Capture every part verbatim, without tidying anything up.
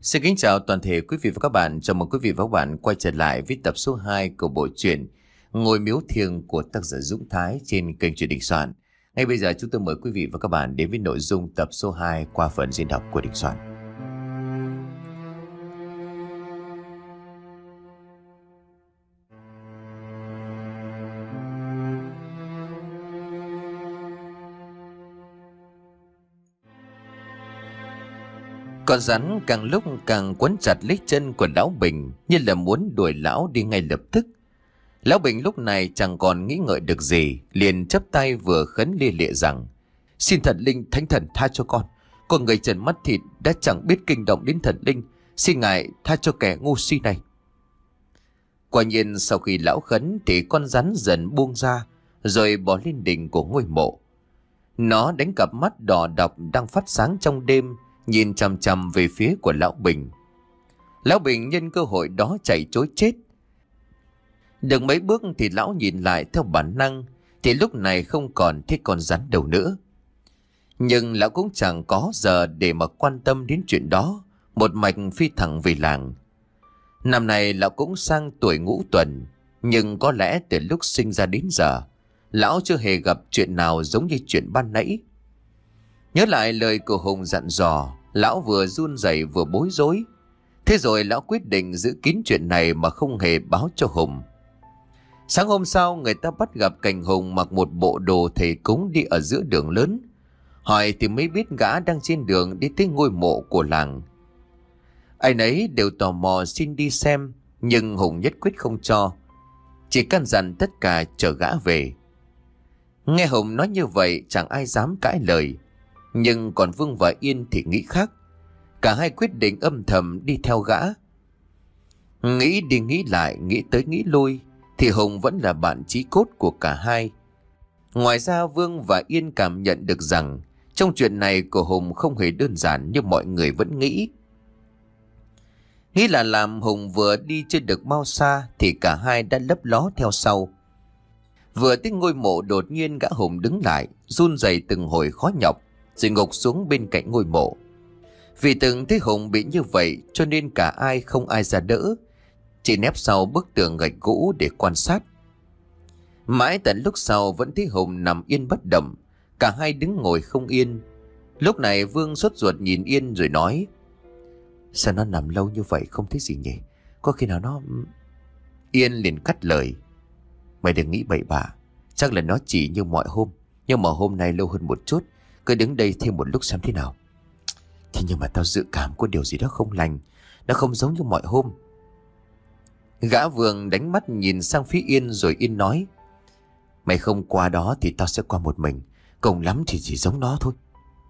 Xin kính chào toàn thể quý vị và các bạn. Chào mừng quý vị và các bạn quay trở lại với tập số hai của bộ truyện Ngôi miếu thiêng của tác giả Dũng Thái trên kênh Truyện Đình Soạn. Ngay bây giờ chúng tôi mời quý vị và các bạn đến với nội dung tập số hai qua phần diễn đọc của Đình Soạn. Con rắn càng lúc càng quấn chặt lấy chân của lão Bình, như là muốn đuổi lão đi ngay lập tức. Lão Bình lúc này chẳng còn nghĩ ngợi được gì, liền chắp tay vừa khấn lia lịa rằng: "Xin thần linh thánh thần tha cho con. Con người trần mắt thịt đã chẳng biết kinh động đến thần linh, xin ngài tha cho kẻ ngu si này." Quả nhiên sau khi lão khấn thì con rắn dần buông ra, rồi bỏ lên đỉnh của ngôi mộ. Nó đánh cặp mắt đỏ độc đang phát sáng trong đêm, nhìn chằm chằm về phía của lão Bình. Lão Bình nhân cơ hội đó chạy trối chết. Được mấy bước thì lão nhìn lại theo bản năng, thì lúc này không còn thấy con rắn đâu nữa. Nhưng lão cũng chẳng có giờ để mà quan tâm đến chuyện đó, một mạch phi thẳng về làng. Năm nay lão cũng sang tuổi ngũ tuần, nhưng có lẽ từ lúc sinh ra đến giờ, lão chưa hề gặp chuyện nào giống như chuyện ban nãy. Nhớ lại lời của Hùng dặn dò, lão vừa run rẩy vừa bối rối. Thế rồi lão quyết định giữ kín chuyện này mà không hề báo cho Hùng. Sáng hôm sau, người ta bắt gặp cảnh Hùng mặc một bộ đồ thầy cúng đi ở giữa đường lớn. Hỏi thì mới biết gã đang trên đường đi tới ngôi mộ của làng. Ai nấy đều tò mò xin đi xem, nhưng Hùng nhất quyết không cho, chỉ căn dặn tất cả chờ gã về. Nghe Hùng nói như vậy chẳng ai dám cãi lời, nhưng còn Vương và Yên thì nghĩ khác. Cả hai quyết định âm thầm đi theo gã. Nghĩ đi nghĩ lại, nghĩ tới nghĩ lui, thì Hùng vẫn là bạn chí cốt của cả hai. Ngoài ra Vương và Yên cảm nhận được rằng trong chuyện này của Hùng không hề đơn giản như mọi người vẫn nghĩ. Nghĩ là làm, Hùng vừa đi chưa được bao xa thì cả hai đã lấp ló theo sau. Vừa tới ngôi mộ, đột nhiên gã Hùng đứng lại, run rẩy từng hồi khó nhọc, rồi ngục xuống bên cạnh ngôi mộ. Vì từng thấy Hùng bị như vậy cho nên cả ai không ai ra đỡ, chỉ nép sau bức tường gạch gỗ để quan sát. Mãi tận lúc sau vẫn thấy Hùng nằm yên bất động, cả hai đứng ngồi không yên. Lúc này Vương sốt ruột nhìn Yên rồi nói: "Sao nó nằm lâu như vậy không thấy gì nhỉ? Có khi nào nó..." Yên liền cắt lời: "Mày đừng nghĩ bậy bạ, chắc là nó chỉ như mọi hôm, nhưng mà hôm nay lâu hơn một chút. Cứ đứng đây thêm một lúc xem thế nào." "Thế nhưng mà tao dự cảm có điều gì đó không lành, nó không giống như mọi hôm." Gã Vương đánh mắt nhìn sang phía Yên rồi Yên nói: "Mày không qua đó thì tao sẽ qua một mình, cùng lắm thì chỉ giống nó thôi."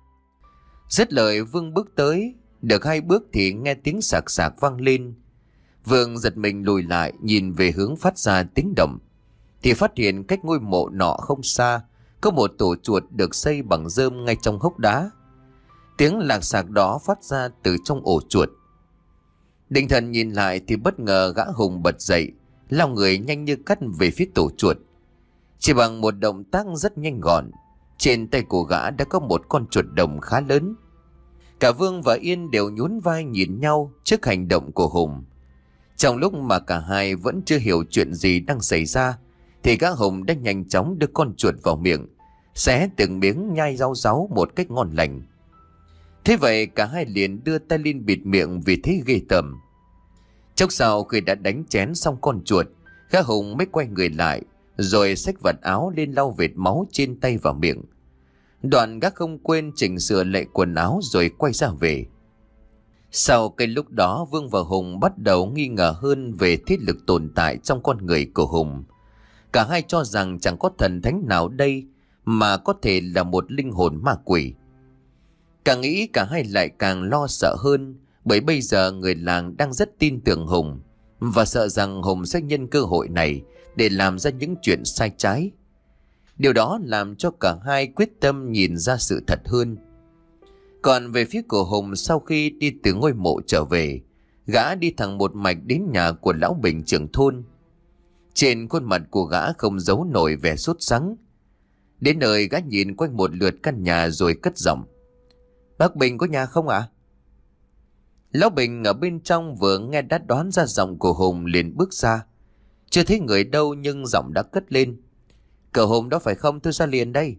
Dứt lời Vương bước tới. Được hai bước thì nghe tiếng sạc sạc vang lên. Vương giật mình lùi lại nhìn về hướng phát ra tiếng động, thì phát hiện cách ngôi mộ nọ không xa có một tổ chuột được xây bằng rơm ngay trong hốc đá. Tiếng lạc sạc đó phát ra từ trong ổ chuột. Định thần nhìn lại thì bất ngờ gã Hùng bật dậy, lao người nhanh như cắt về phía tổ chuột. Chỉ bằng một động tác rất nhanh gọn, trên tay của gã đã có một con chuột đồng khá lớn. Cả Vương và Yên đều nhún vai nhìn nhau trước hành động của Hùng. Trong lúc mà cả hai vẫn chưa hiểu chuyện gì đang xảy ra, thì gã Hùng đã nhanh chóng đưa con chuột vào miệng, xé từng miếng nhai rau ráu một cách ngon lành. Thế vậy cả hai liền đưa tay lên bịt miệng vì thấy ghê tởm. Chốc sau khi đã đánh chén xong con chuột, gã Hùng mới quay người lại, rồi xách vật áo lên lau vệt máu trên tay và miệng. Đoạn gã không quên chỉnh sửa lại quần áo rồi quay ra về. Sau cái lúc đó, Vương và Hùng bắt đầu nghi ngờ hơn về thế lực tồn tại trong con người của Hùng. Cả hai cho rằng chẳng có thần thánh nào đây mà có thể là một linh hồn ma quỷ. Càng nghĩ cả hai lại càng lo sợ hơn, bởi bây giờ người làng đang rất tin tưởng Hùng và sợ rằng Hùng sẽ nhân cơ hội này để làm ra những chuyện sai trái. Điều đó làm cho cả hai quyết tâm nhìn ra sự thật hơn. Còn về phía của Hùng, sau khi đi từ ngôi mộ trở về, gã đi thẳng một mạch đến nhà của lão Bình trưởng thôn. Trên khuôn mặt của gã không giấu nổi vẻ sốt sắng. Đến nơi gã nhìn quanh một lượt căn nhà rồi cất giọng: "Bác Bình có nhà không ạ?" Lão Bình ở bên trong vừa nghe đã đoán ra giọng của Hùng liền bước ra. Chưa thấy người đâu nhưng giọng đã cất lên. Cậu Hùng đó phải không, tôi ra liền đây.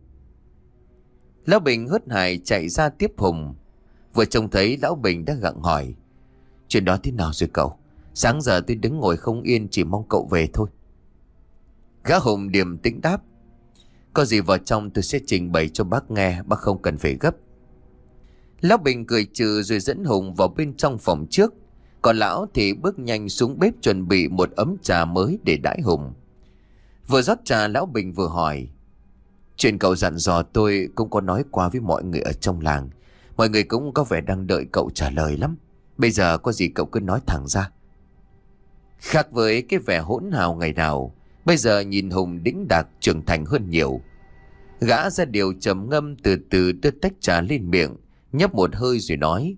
Lão Bình hớt hải chạy ra tiếp Hùng. Vừa trông thấy Lão Bình đã gặng hỏi. Chuyện đó thế nào rồi cậu? Sáng giờ tôi đứng ngồi không yên, chỉ mong cậu về thôi. Gã Hùng điềm tĩnh đáp. Có gì vào trong tôi sẽ trình bày cho bác nghe, bác không cần phải gấp. Lão Bình cười trừ rồi dẫn Hùng vào bên trong phòng trước. Còn lão thì bước nhanh xuống bếp chuẩn bị một ấm trà mới để đãi Hùng. Vừa rót trà, Lão Bình vừa hỏi. Chuyện cậu dặn dò tôi cũng có nói qua với mọi người ở trong làng. Mọi người cũng có vẻ đang đợi cậu trả lời lắm. Bây giờ có gì cậu cứ nói thẳng ra. Khác với cái vẻ hỗn hào ngày nào, bây giờ nhìn Hùng đĩnh đạc trưởng thành hơn nhiều. Gã ra điều trầm ngâm, từ từ đưa tách trà lên miệng, nhấp một hơi rồi nói.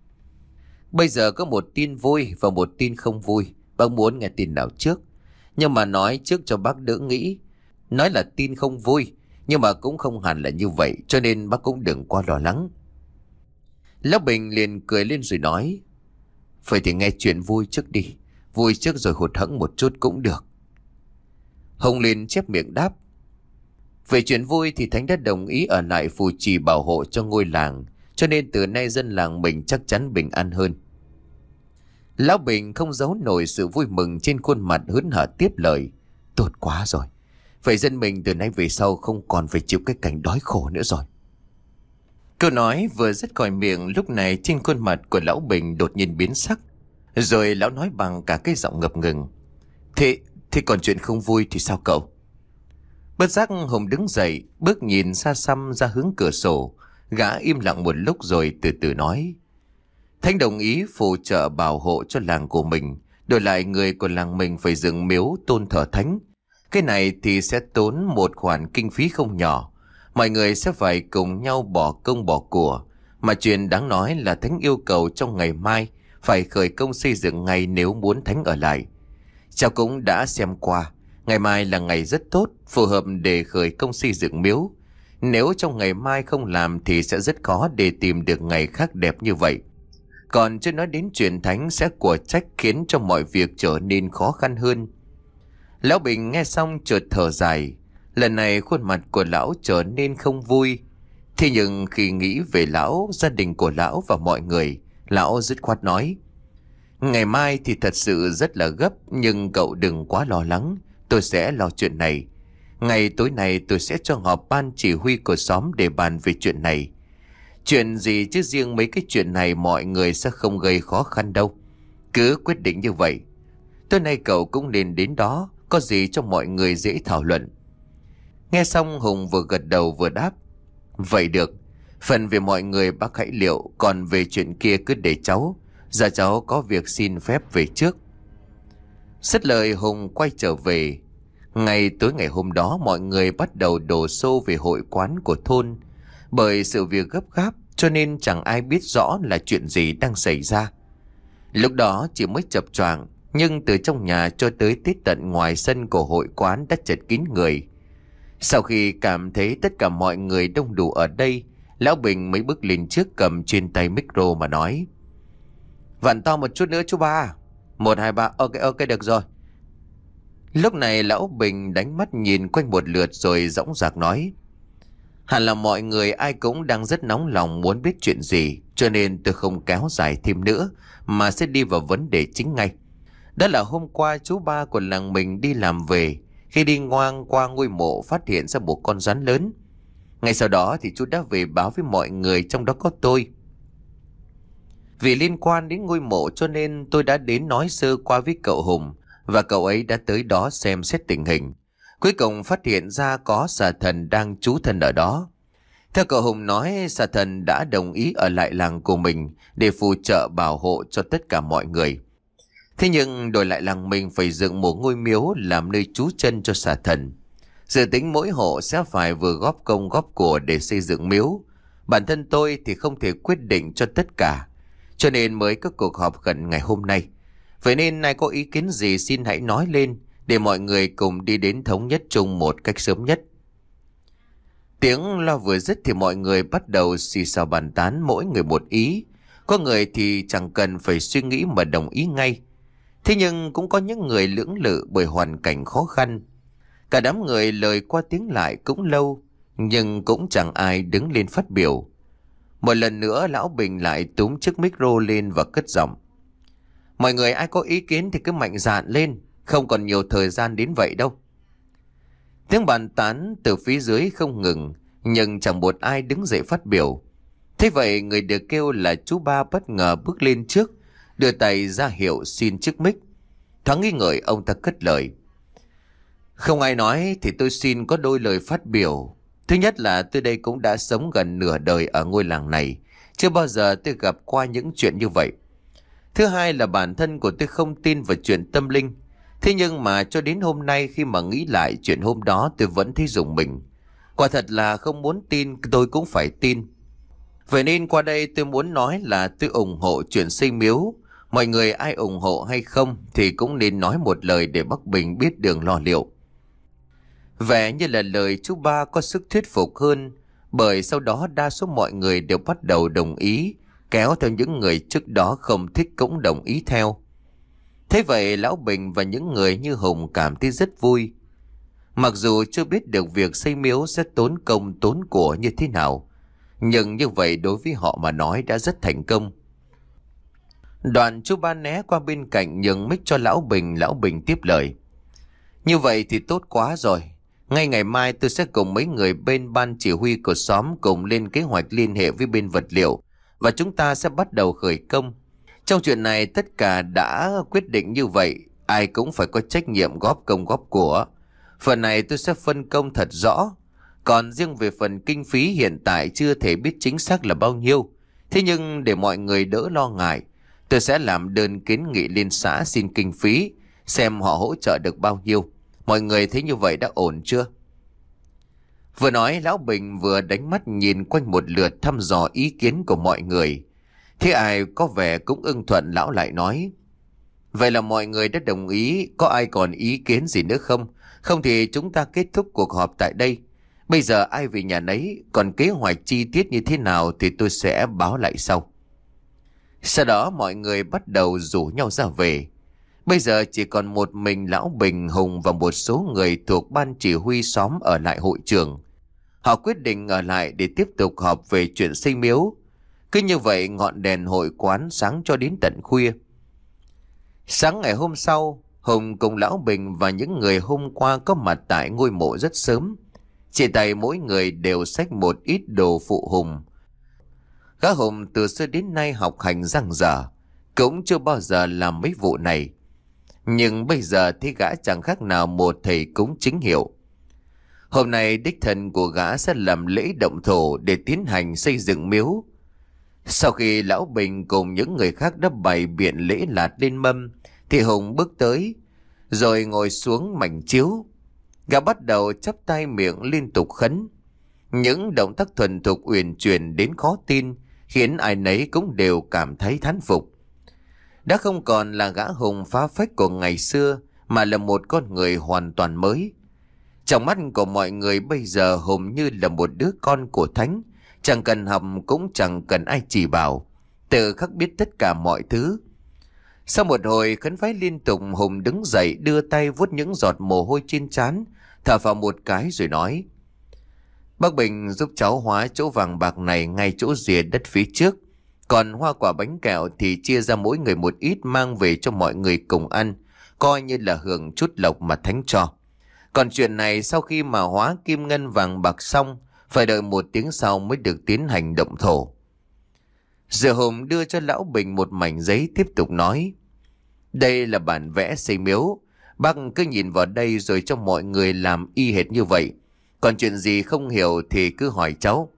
Bây giờ có một tin vui và một tin không vui. Bác muốn nghe tin nào trước? Nhưng mà nói trước cho bác đỡ nghĩ. Nói là tin không vui, nhưng mà cũng không hẳn là như vậy, cho nên bác cũng đừng quá lo lắng. Lão Bình liền cười lên rồi nói. Vậy thì nghe chuyện vui trước đi. Vui trước rồi hụt hẫng một chút cũng được. Hùng liền chép miệng đáp. Về chuyện vui thì Thánh đã đồng ý ở lại phù trì bảo hộ cho ngôi làng, cho nên từ nay dân làng mình chắc chắn bình an hơn. Lão Bình không giấu nổi sự vui mừng trên khuôn mặt, hớn hở tiếp lời. Tốt quá rồi. Vậy dân mình từ nay về sau không còn phải chịu cái cảnh đói khổ nữa rồi. Câu nói vừa dứt khỏi miệng, lúc này trên khuôn mặt của Lão Bình đột nhiên biến sắc. Rồi lão nói bằng cả cái giọng ngập ngừng. Thế, thế còn chuyện không vui thì sao cậu? Bất giác Hùng đứng dậy, bước nhìn xa xăm ra hướng cửa sổ. Gã im lặng một lúc rồi từ từ nói. Thánh đồng ý phù trợ bảo hộ cho làng của mình, đổi lại người của làng mình phải dựng miếu tôn thờ thánh. Cái này thì sẽ tốn một khoản kinh phí không nhỏ. Mọi người sẽ phải cùng nhau bỏ công bỏ của. Mà chuyện đáng nói là Thánh yêu cầu trong ngày mai phải khởi công xây dựng ngay nếu muốn Thánh ở lại. Cháu cũng đã xem qua, ngày mai là ngày rất tốt, phù hợp để khởi công xây dựng miếu. Nếu trong ngày mai không làm thì sẽ rất khó để tìm được ngày khác đẹp như vậy. Còn chưa nói đến chuyện Thánh sẽ của trách khiến cho mọi việc trở nên khó khăn hơn. Lão Bình nghe xong chợt thở dài. Lần này khuôn mặt của lão trở nên không vui. Thế nhưng khi nghĩ về lão, gia đình của lão và mọi người, lão dứt khoát nói. Ngày mai thì thật sự rất là gấp, nhưng cậu đừng quá lo lắng. Tôi sẽ lo chuyện này. Ngày tối nay tôi sẽ cho họp ban chỉ huy của xóm để bàn về chuyện này. Chuyện gì chứ riêng mấy cái chuyện này mọi người sẽ không gây khó khăn đâu. Cứ quyết định như vậy. Tối nay cậu cũng nên đến đó, có gì cho mọi người dễ thảo luận. Nghe xong Hùng vừa gật đầu vừa đáp. Vậy được. Phần về mọi người bác hãy liệu, còn về chuyện kia cứ để cháu. Giờ cháu có việc xin phép về trước. Dứt lời Hùng quay trở về. Ngày tối ngày hôm đó mọi người bắt đầu đổ xô về hội quán của thôn. Bởi sự việc gấp gáp cho nên chẳng ai biết rõ là chuyện gì đang xảy ra. Lúc đó chỉ mới chập choạng, nhưng từ trong nhà cho tới tít tận ngoài sân của hội quán đã chật kín người. Sau khi cảm thấy tất cả mọi người đông đủ ở đây, Lão Bình mới bước lên trước cầm trên tay micro mà nói. Vặn to một chút nữa chú ba. Một, hai, ba, ok, ok được rồi. Lúc này Lão Bình đánh mắt nhìn quanh một lượt rồi dõng dạc nói. Hẳn là mọi người ai cũng đang rất nóng lòng muốn biết chuyện gì, cho nên tôi không kéo dài thêm nữa mà sẽ đi vào vấn đề chính ngay. Đó là hôm qua chú ba của làng mình đi làm về, khi đi ngoang qua ngôi mộ phát hiện ra một con rắn lớn. Ngay sau đó thì chú đã về báo với mọi người, trong đó có tôi. Vì liên quan đến ngôi mộ cho nên tôi đã đến nói sơ qua với cậu Hùng, và cậu ấy đã tới đó xem xét tình hình. Cuối cùng phát hiện ra có xà thần đang trú thân ở đó. Theo cậu Hùng nói, xà thần đã đồng ý ở lại làng của mình để phù trợ bảo hộ cho tất cả mọi người. Thế nhưng đổi lại làng mình phải dựng một ngôi miếu làm nơi trú chân cho xà thần. Dự tính mỗi hộ sẽ phải vừa góp công góp của để xây dựng miếu. Bản thân tôi thì không thể quyết định cho tất cả, cho nên mới có cuộc họp khẩn ngày hôm nay. Vậy nên ai có ý kiến gì xin hãy nói lên, để mọi người cùng đi đến thống nhất chung một cách sớm nhất. Tiếng loa vừa dứt thì mọi người bắt đầu xì xào bàn tán, mỗi người một ý. Có người thì chẳng cần phải suy nghĩ mà đồng ý ngay. Thế nhưng cũng có những người lưỡng lự bởi hoàn cảnh khó khăn. Cả đám người lời qua tiếng lại cũng lâu, nhưng cũng chẳng ai đứng lên phát biểu. Một lần nữa Lão Bình lại túm chiếc micro lên và cất giọng: mọi người ai có ý kiến thì cứ mạnh dạn lên, không còn nhiều thời gian đến vậy đâu. Tiếng bàn tán từ phía dưới không ngừng, nhưng chẳng một ai đứng dậy phát biểu. Thế vậy người được kêu là chú Ba bất ngờ bước lên trước, đưa tay ra hiệu xin chiếc mic. Thoáng nghi ngợi, ông ta cất lời: không ai nói thì tôi xin có đôi lời phát biểu. Thứ nhất là tôi đây cũng đã sống gần nửa đời ở ngôi làng này, chưa bao giờ tôi gặp qua những chuyện như vậy. Thứ hai là bản thân của tôi không tin vào chuyện tâm linh. Thế nhưng mà cho đến hôm nay khi mà nghĩ lại chuyện hôm đó tôi vẫn thấy rùng mình. Quả thật là không muốn tin tôi cũng phải tin. Vậy nên qua đây tôi muốn nói là tôi ủng hộ chuyện xây miếu. Mọi người ai ủng hộ hay không thì cũng nên nói một lời để Bắc Bình biết đường lo liệu. Vẻ như là lời chú Ba có sức thuyết phục hơn, bởi sau đó đa số mọi người đều bắt đầu đồng ý, kéo theo những người trước đó không thích cũng đồng ý theo. Thế vậy Lão Bình và những người như Hùng cảm thấy rất vui. Mặc dù chưa biết được việc xây miếu sẽ tốn công tốn của như thế nào, nhưng như vậy đối với họ mà nói đã rất thành công. Đoạn chú Ba né qua bên cạnh nhường mic cho Lão Bình. Lão Bình tiếp lời: như vậy thì tốt quá rồi. Ngay ngày mai tôi sẽ cùng mấy người bên ban chỉ huy của xóm cùng lên kế hoạch liên hệ với bên vật liệu, và chúng ta sẽ bắt đầu khởi công. Trong chuyện này tất cả đã quyết định như vậy, ai cũng phải có trách nhiệm góp công góp của. Phần này tôi sẽ phân công thật rõ. Còn riêng về phần kinh phí hiện tại chưa thể biết chính xác là bao nhiêu. Thế nhưng để mọi người đỡ lo ngại, tôi sẽ làm đơn kiến nghị lên xã xin kinh phí, xem họ hỗ trợ được bao nhiêu. Mọi người thấy như vậy đã ổn chưa? Vừa nói Lão Bình vừa đánh mắt nhìn quanh một lượt thăm dò ý kiến của mọi người. Thế ai có vẻ cũng ưng thuận, Lão lại nói: vậy là mọi người đã đồng ý, có ai còn ý kiến gì nữa không? Không thì chúng ta kết thúc cuộc họp tại đây. Bây giờ ai về nhà nấy, còn kế hoạch chi tiết như thế nào thì tôi sẽ báo lại sau. Sau đó mọi người bắt đầu rủ nhau ra về. Bây giờ chỉ còn một mình Lão Bình, Hùng và một số người thuộc ban chỉ huy xóm ở lại hội trường. Họ quyết định ở lại để tiếp tục họp về chuyện xây miếu. Cứ như vậy ngọn đèn hội quán sáng cho đến tận khuya. Sáng ngày hôm sau, Hùng cùng Lão Bình và những người hôm qua có mặt tại ngôi mộ rất sớm. Trên tay mỗi người đều xách một ít đồ phụ Hùng. Gã Hùng từ xưa đến nay học hành giang dở, cũng chưa bao giờ làm mấy vụ này. Nhưng bây giờ thì gã chẳng khác nào một thầy cúng chính hiệu. Hôm nay đích thân của gã sẽ làm lễ động thổ để tiến hành xây dựng miếu. Sau khi Lão Bình cùng những người khác đã bày biện lễ lạt lên mâm, thì Hùng bước tới, rồi ngồi xuống mảnh chiếu. Gã bắt đầu chắp tay miệng liên tục khấn. Những động tác thuần thục uyển chuyển đến khó tin, khiến ai nấy cũng đều cảm thấy thán phục. Đã không còn là gã Hùng phá phách của ngày xưa, mà là một con người hoàn toàn mới. Trong mắt của mọi người bây giờ Hùng như là một đứa con của thánh, chẳng cần học cũng chẳng cần ai chỉ bảo, tự khắc biết tất cả mọi thứ. Sau một hồi khấn vái liên tục, Hùng đứng dậy đưa tay vuốt những giọt mồ hôi trên trán, thở vào một cái rồi nói: bác Bình giúp cháu hóa chỗ vàng bạc này ngay chỗ rìa đất phía trước. Còn hoa quả bánh kẹo thì chia ra mỗi người một ít mang về cho mọi người cùng ăn, coi như là hưởng chút lộc mà thánh cho. Còn chuyện này sau khi mà hóa kim ngân vàng bạc xong, phải đợi một tiếng sau mới được tiến hành động thổ. Giờ Hùng đưa cho Lão Bình một mảnh giấy tiếp tục nói: đây là bản vẽ xây miếu. Bác cứ nhìn vào đây rồi cho mọi người làm y hệt như vậy. Còn chuyện gì không hiểu thì cứ hỏi cháu.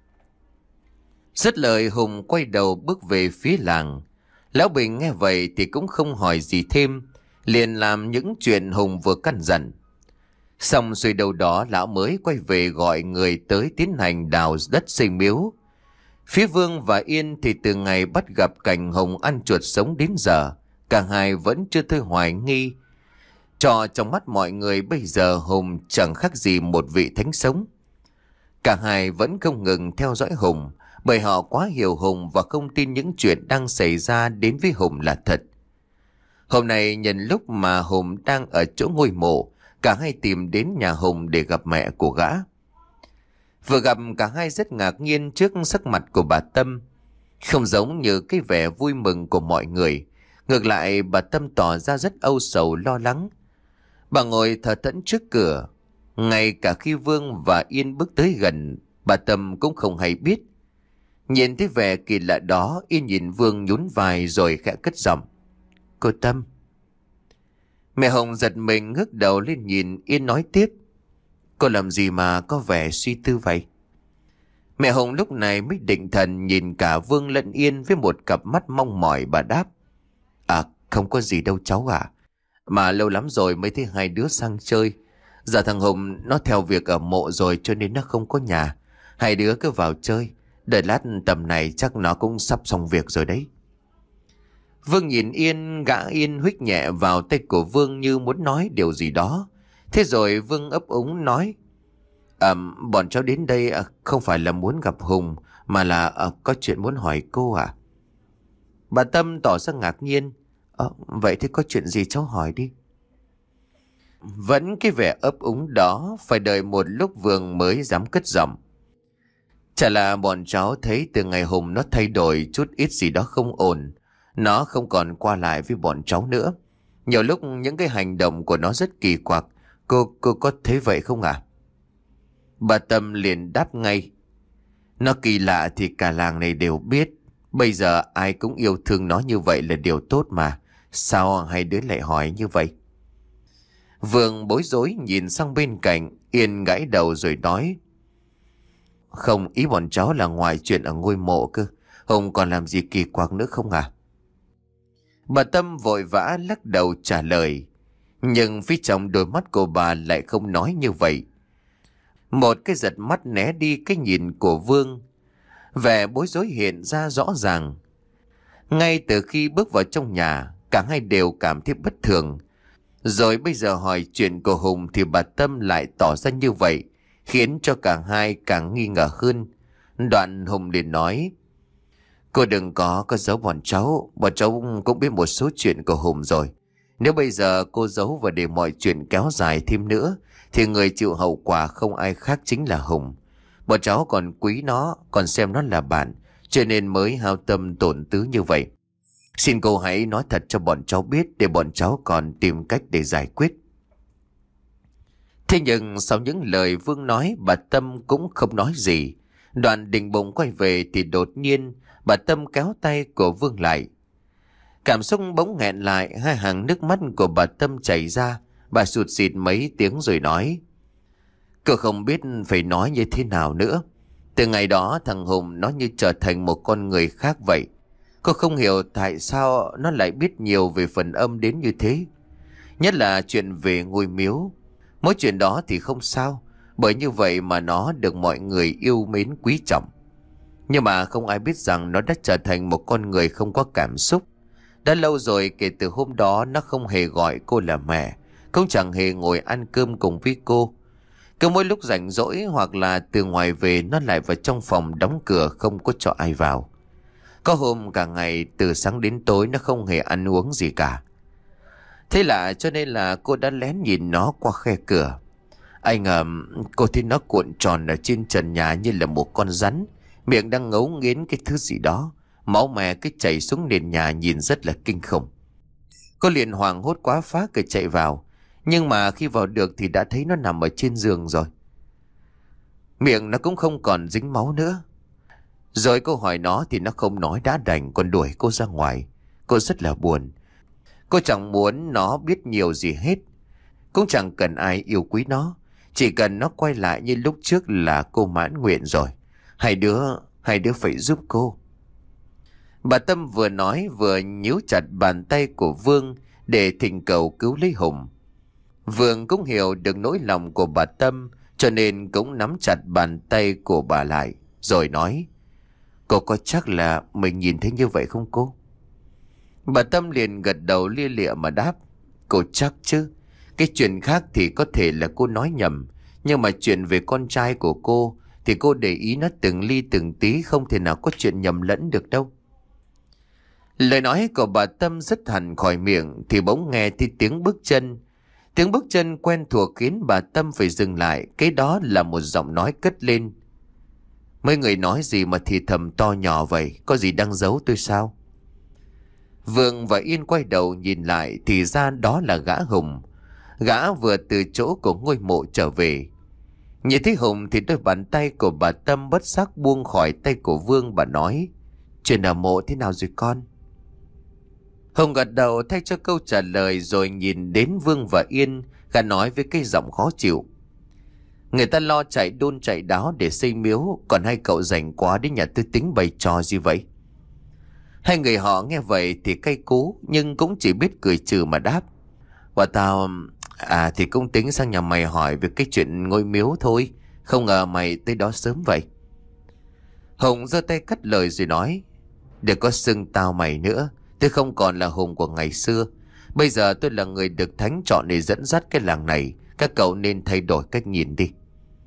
Dứt lời Hùng quay đầu bước về phía làng. Lão Bình nghe vậy thì cũng không hỏi gì thêm, liền làm những chuyện Hùng vừa căn dặn. Xong rồi đầu đó lão mới quay về gọi người tới tiến hành đào đất xây miếu. Phía Vương và Yên thì từ ngày bắt gặp cảnh Hùng ăn chuột sống đến giờ, cả hai vẫn chưa thôi hoài nghi. Cho trong mắt mọi người bây giờ Hùng chẳng khác gì một vị thánh sống. Cả hai vẫn không ngừng theo dõi Hùng, bởi họ quá hiểu Hùng và không tin những chuyện đang xảy ra đến với Hùng là thật. Hôm nay nhân lúc mà Hùng đang ở chỗ ngôi mộ, cả hai tìm đến nhà Hùng để gặp mẹ của gã. Vừa gặp cả hai rất ngạc nhiên trước sắc mặt của bà Tâm. Không giống như cái vẻ vui mừng của mọi người. Ngược lại bà Tâm tỏ ra rất âu sầu lo lắng. Bà ngồi thờ thẫn trước cửa. Ngay cả khi Vương và Yên bước tới gần, bà Tâm cũng không hay biết. Nhìn thấy vẻ kỳ lạ đó, Yên nhìn Vương nhún vai rồi khẽ cất giọng. Cô Tâm. Mẹ Hồng giật mình ngước đầu lên nhìn Yên nói tiếp. Cô làm gì mà có vẻ suy tư vậy? Mẹ Hồng lúc này mới định thần nhìn cả Vương lẫn Yên với một cặp mắt mong mỏi. Bà đáp. À không có gì đâu cháu à. Mà lâu lắm rồi mới thấy hai đứa sang chơi. Giờ thằng Hùng nó theo việc ở mộ rồi cho nên nó không có nhà. Hai đứa cứ vào chơi. Đợi lát tầm này chắc nó cũng sắp xong việc rồi đấy. Vương nhìn Yên, gã Yên huých nhẹ vào tay của Vương như muốn nói điều gì đó. Thế rồi Vương ấp úng nói. À, bọn cháu đến đây à, không phải là muốn gặp Hùng, mà là à, có chuyện muốn hỏi cô à? Bà Tâm tỏ ra ngạc nhiên. À, vậy thì có chuyện gì cháu hỏi đi. Vẫn cái vẻ ấp úng đó, phải đợi một lúc Vương mới dám cất giọng. Chả là bọn cháu thấy từ ngày Hùng nó thay đổi chút ít gì đó không ổn. Nó không còn qua lại với bọn cháu nữa. Nhiều lúc những cái hành động của nó rất kỳ quặc. Cô, cô có thấy vậy không ạ? À? Bà Tâm liền đáp ngay. Nó kỳ lạ thì cả làng này đều biết. Bây giờ ai cũng yêu thương nó như vậy là điều tốt mà. Sao hai đứa lại hỏi như vậy? Vương bối rối nhìn sang bên cạnh. Yên gãi đầu rồi nói. Không, ý bọn cháu là ngoài chuyện ở ngôi mộ cơ. Hùng còn làm gì kỳ quặc nữa không à? Bà Tâm vội vã lắc đầu trả lời. Nhưng phía trong đôi mắt của bà lại không nói như vậy. Một cái giật mắt né đi cái nhìn của Vương. Vẻ bối rối hiện ra rõ ràng. Ngay từ khi bước vào trong nhà, cả hai đều cảm thấy bất thường. Rồi bây giờ hỏi chuyện của Hùng thì bà Tâm lại tỏ ra như vậy, khiến cho cả hai càng nghi ngờ hơn. Đoạn Hùng liền nói. Cô đừng có có giấu bọn cháu. Bọn cháu cũng biết một số chuyện của Hùng rồi. Nếu bây giờ cô giấu và để mọi chuyện kéo dài thêm nữa thì người chịu hậu quả không ai khác chính là Hùng. Bọn cháu còn quý nó, còn xem nó là bạn, cho nên mới hao tâm tổn tứ như vậy. Xin cô hãy nói thật cho bọn cháu biết để bọn cháu còn tìm cách để giải quyết. Thế nhưng sau những lời Vương nói, bà Tâm cũng không nói gì. Đoạn định bụng quay về thì đột nhiên bà Tâm kéo tay của Vương lại. Cảm xúc bỗng nghẹn lại, hai hàng nước mắt của bà Tâm chảy ra. Bà sụt sịt mấy tiếng rồi nói. Cô không biết phải nói như thế nào nữa. Từ ngày đó thằng Hùng nó như trở thành một con người khác vậy. Cô không hiểu tại sao nó lại biết nhiều về phần âm đến như thế. Nhất là chuyện về ngôi miếu. Mỗi chuyện đó thì không sao, bởi như vậy mà nó được mọi người yêu mến quý trọng. Nhưng mà không ai biết rằng nó đã trở thành một con người không có cảm xúc. Đã lâu rồi kể từ hôm đó nó không hề gọi cô là mẹ, cũng chẳng hề ngồi ăn cơm cùng với cô. Cứ mỗi lúc rảnh rỗi hoặc là từ ngoài về nó lại vào trong phòng đóng cửa không có cho ai vào. Có hôm cả ngày từ sáng đến tối nó không hề ăn uống gì cả. Thế lạ cho nên là cô đã lén nhìn nó qua khe cửa. Anh ngờ cô thấy nó cuộn tròn ở trên trần nhà như là một con rắn, miệng đang ngấu nghiến cái thứ gì đó. Máu me cái chảy xuống nền nhà nhìn rất là kinh khủng. Cô liền hoảng hốt quá phá cửa chạy vào. Nhưng mà khi vào được thì đã thấy nó nằm ở trên giường rồi. Miệng nó cũng không còn dính máu nữa. Rồi cô hỏi nó thì nó không nói đã đành, còn đuổi cô ra ngoài. Cô rất là buồn. Cô chẳng muốn nó biết nhiều gì hết. Cũng chẳng cần ai yêu quý nó. Chỉ cần nó quay lại như lúc trước là cô mãn nguyện rồi. Hai đứa, hai đứa phải giúp cô. Bà Tâm vừa nói vừa nhíu chặt bàn tay của Vương để thỉnh cầu cứu lấy Hùng. Vương cũng hiểu được nỗi lòng của bà Tâm, cho nên cũng nắm chặt bàn tay của bà lại, rồi nói. Cô có chắc là mình nhìn thấy như vậy không cô? Bà Tâm liền gật đầu lia lịa mà đáp. Cô chắc chứ. Cái chuyện khác thì có thể là cô nói nhầm. Nhưng mà chuyện về con trai của cô thì cô để ý nó từng ly từng tí, không thể nào có chuyện nhầm lẫn được đâu. Lời nói của bà Tâm dứt hẳn khỏi miệng thì bỗng nghe thấy tiếng bước chân. Tiếng bước chân quen thuộc khiến bà Tâm phải dừng lại. Cái đó là một giọng nói cất lên. Mấy người nói gì mà thì thầm to nhỏ vậy? Có gì đang giấu tôi sao? Vương và Yên quay đầu nhìn lại thì ra đó là gã Hùng. Gã vừa từ chỗ của ngôi mộ trở về. Nhìn thấy Hùng thì đôi bàn tay của bà Tâm bất giác buông khỏi tay của Vương. Bà nói: Chuyện ở mộ thế nào rồi con? Hùng gật đầu thay cho câu trả lời rồi nhìn đến Vương và Yên. Gã nói với cái giọng khó chịu: Người ta lo chạy đôn chạy đáo để xây miếu, còn hai cậu rảnh quá đến nhà tôi tính bày trò gì vậy? Hai người họ nghe vậy thì cay cú, nhưng cũng chỉ biết cười trừ mà đáp: Và tao... À thì cũng tính sang nhà mày hỏi về cái chuyện ngôi miếu thôi. Không ngờ mày tới đó sớm vậy. Hùng giơ tay cắt lời rồi nói: Đừng có xưng tao mày nữa. Tôi không còn là Hùng của ngày xưa. Bây giờ tôi là người được Thánh chọn để dẫn dắt cái làng này. Các cậu nên thay đổi cách nhìn đi.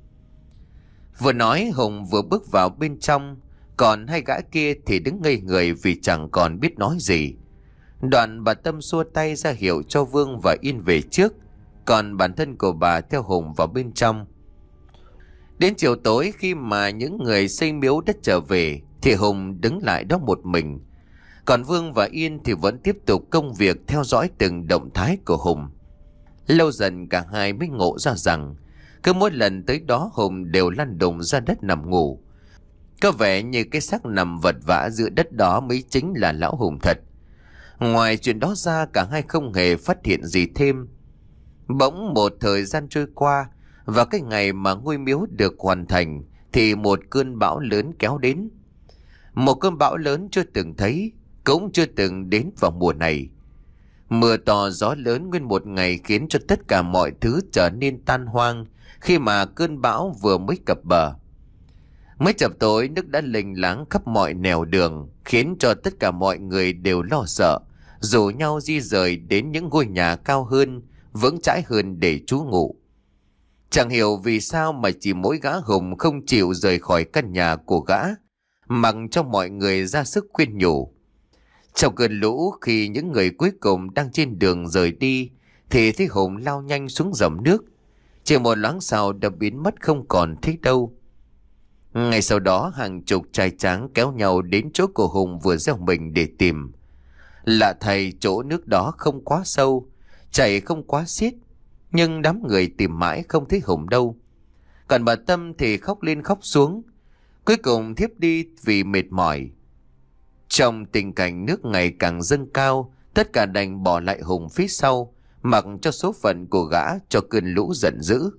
Vừa nói Hùng vừa bước vào bên trong. Còn hai gã kia thì đứng ngây người vì chẳng còn biết nói gì. Đoạn bà Tâm xua tay ra hiệu cho Vương và Yên về trước. Còn bản thân của bà theo Hùng vào bên trong. Đến chiều tối khi mà những người xây miếu đất trở về thì Hùng đứng lại đó một mình. Còn Vương và Yên thì vẫn tiếp tục công việc theo dõi từng động thái của Hùng. Lâu dần cả hai mới ngộ ra rằng cứ mỗi lần tới đó Hùng đều lăn đùng ra đất nằm ngủ. Có vẻ như cái xác nằm vật vã giữa đất đó mới chính là lão Hùng thật. Ngoài chuyện đó ra cả hai không hề phát hiện gì thêm. Bỗng một thời gian trôi qua, và cái ngày mà ngôi miếu được hoàn thành thì một cơn bão lớn kéo đến. Một cơn bão lớn chưa từng thấy, cũng chưa từng đến vào mùa này. Mưa to gió lớn nguyên một ngày khiến cho tất cả mọi thứ trở nên tan hoang khi mà cơn bão vừa mới cập bờ. Mới chập tối nước đã lênh láng khắp mọi nẻo đường, khiến cho tất cả mọi người đều lo sợ, rủ nhau di rời đến những ngôi nhà cao hơn, vững chãi hơn để trú ngụ. Chẳng hiểu vì sao mà chỉ mỗi gã Hùng không chịu rời khỏi căn nhà của gã, mặc cho mọi người ra sức khuyên nhủ. Trong cơn lũ, khi những người cuối cùng đang trên đường rời đi thì thấy Hùng lao nhanh xuống dòng nước. Chỉ một loáng sau đã biến mất không còn thấy đâu. Ngay sau đó hàng chục trai tráng kéo nhau đến chỗ của Hùng vừa gieo mình để tìm. Lạ thay, chỗ nước đó không quá sâu, chảy không quá xiết, nhưng đám người tìm mãi không thấy Hùng đâu. Còn bà Tâm thì khóc lên khóc xuống, cuối cùng thiếp đi vì mệt mỏi. Trong tình cảnh nước ngày càng dâng cao, tất cả đành bỏ lại Hùng phía sau, mặc cho số phận của gã cho cơn lũ giận dữ.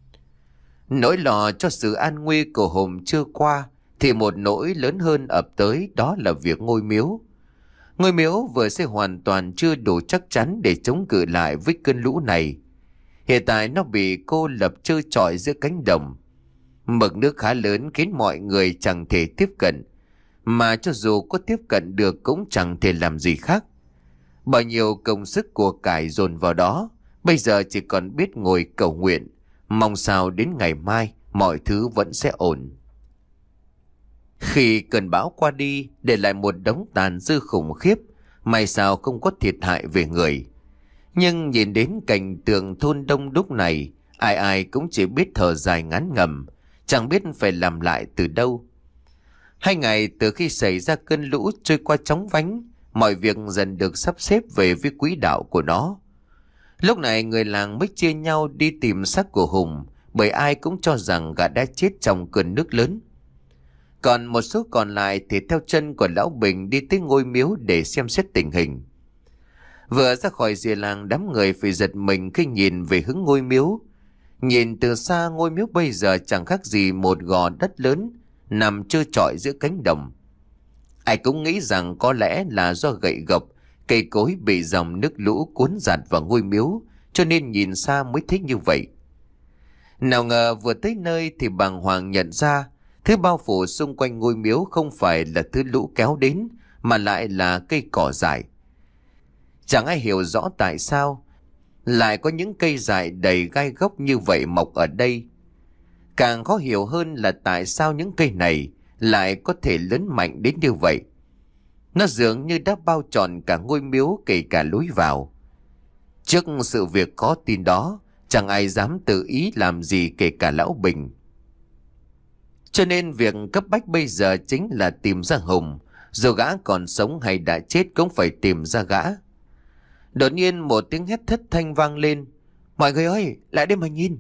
Nỗi lo cho sự an nguy của Hùng chưa qua thì một nỗi lớn hơn ập tới, đó là việc ngôi miếu. Ngôi miếu vừa xây hoàn toàn chưa đủ chắc chắn để chống cự lại với cơn lũ này. Hiện tại nó bị cô lập trơ trọi giữa cánh đồng. Mực nước khá lớn khiến mọi người chẳng thể tiếp cận, mà cho dù có tiếp cận được cũng chẳng thể làm gì khác. Bao nhiêu công sức của cải dồn vào đó, bây giờ chỉ còn biết ngồi cầu nguyện, mong sao đến ngày mai mọi thứ vẫn sẽ ổn. Khi cơn bão qua đi, để lại một đống tàn dư khủng khiếp, may sao không có thiệt hại về người. Nhưng nhìn đến cảnh tượng thôn đông đúc này, ai ai cũng chỉ biết thở dài ngán ngẩm, chẳng biết phải làm lại từ đâu. Hai ngày từ khi xảy ra cơn lũ trôi qua chóng vánh, mọi việc dần được sắp xếp về với quỹ đạo của nó. Lúc này người làng mới chia nhau đi tìm xác của Hùng, bởi ai cũng cho rằng gã đã chết trong cơn nước lớn. Còn một số còn lại thì theo chân của Lão Bình đi tới ngôi miếu để xem xét tình hình. Vừa ra khỏi rìa làng, đám người phải giật mình khi nhìn về hướng ngôi miếu. Nhìn từ xa, ngôi miếu bây giờ chẳng khác gì một gò đất lớn nằm trơ trọi giữa cánh đồng. Ai cũng nghĩ rằng có lẽ là do gậy gộc, cây cối bị dòng nước lũ cuốn giạt vào ngôi miếu, cho nên nhìn xa mới thấy như vậy. Nào ngờ vừa tới nơi thì bàng hoàng nhận ra thứ bao phủ xung quanh ngôi miếu không phải là thứ lũ kéo đến, mà lại là cây cỏ dại. Chẳng ai hiểu rõ tại sao lại có những cây dại đầy gai góc như vậy mọc ở đây. Càng khó hiểu hơn là tại sao những cây này lại có thể lớn mạnh đến như vậy. Nó dường như đã bao trọn cả ngôi miếu, kể cả lối vào. Trước sự việc khó tin đó, chẳng ai dám tự ý làm gì, kể cả Lão Bình. Cho nên việc cấp bách bây giờ chính là tìm ra Hùng. Dù gã còn sống hay đã chết cũng phải tìm ra gã. Đột nhiên một tiếng hét thất thanh vang lên. Mọi người ơi, lại đây mà nhìn.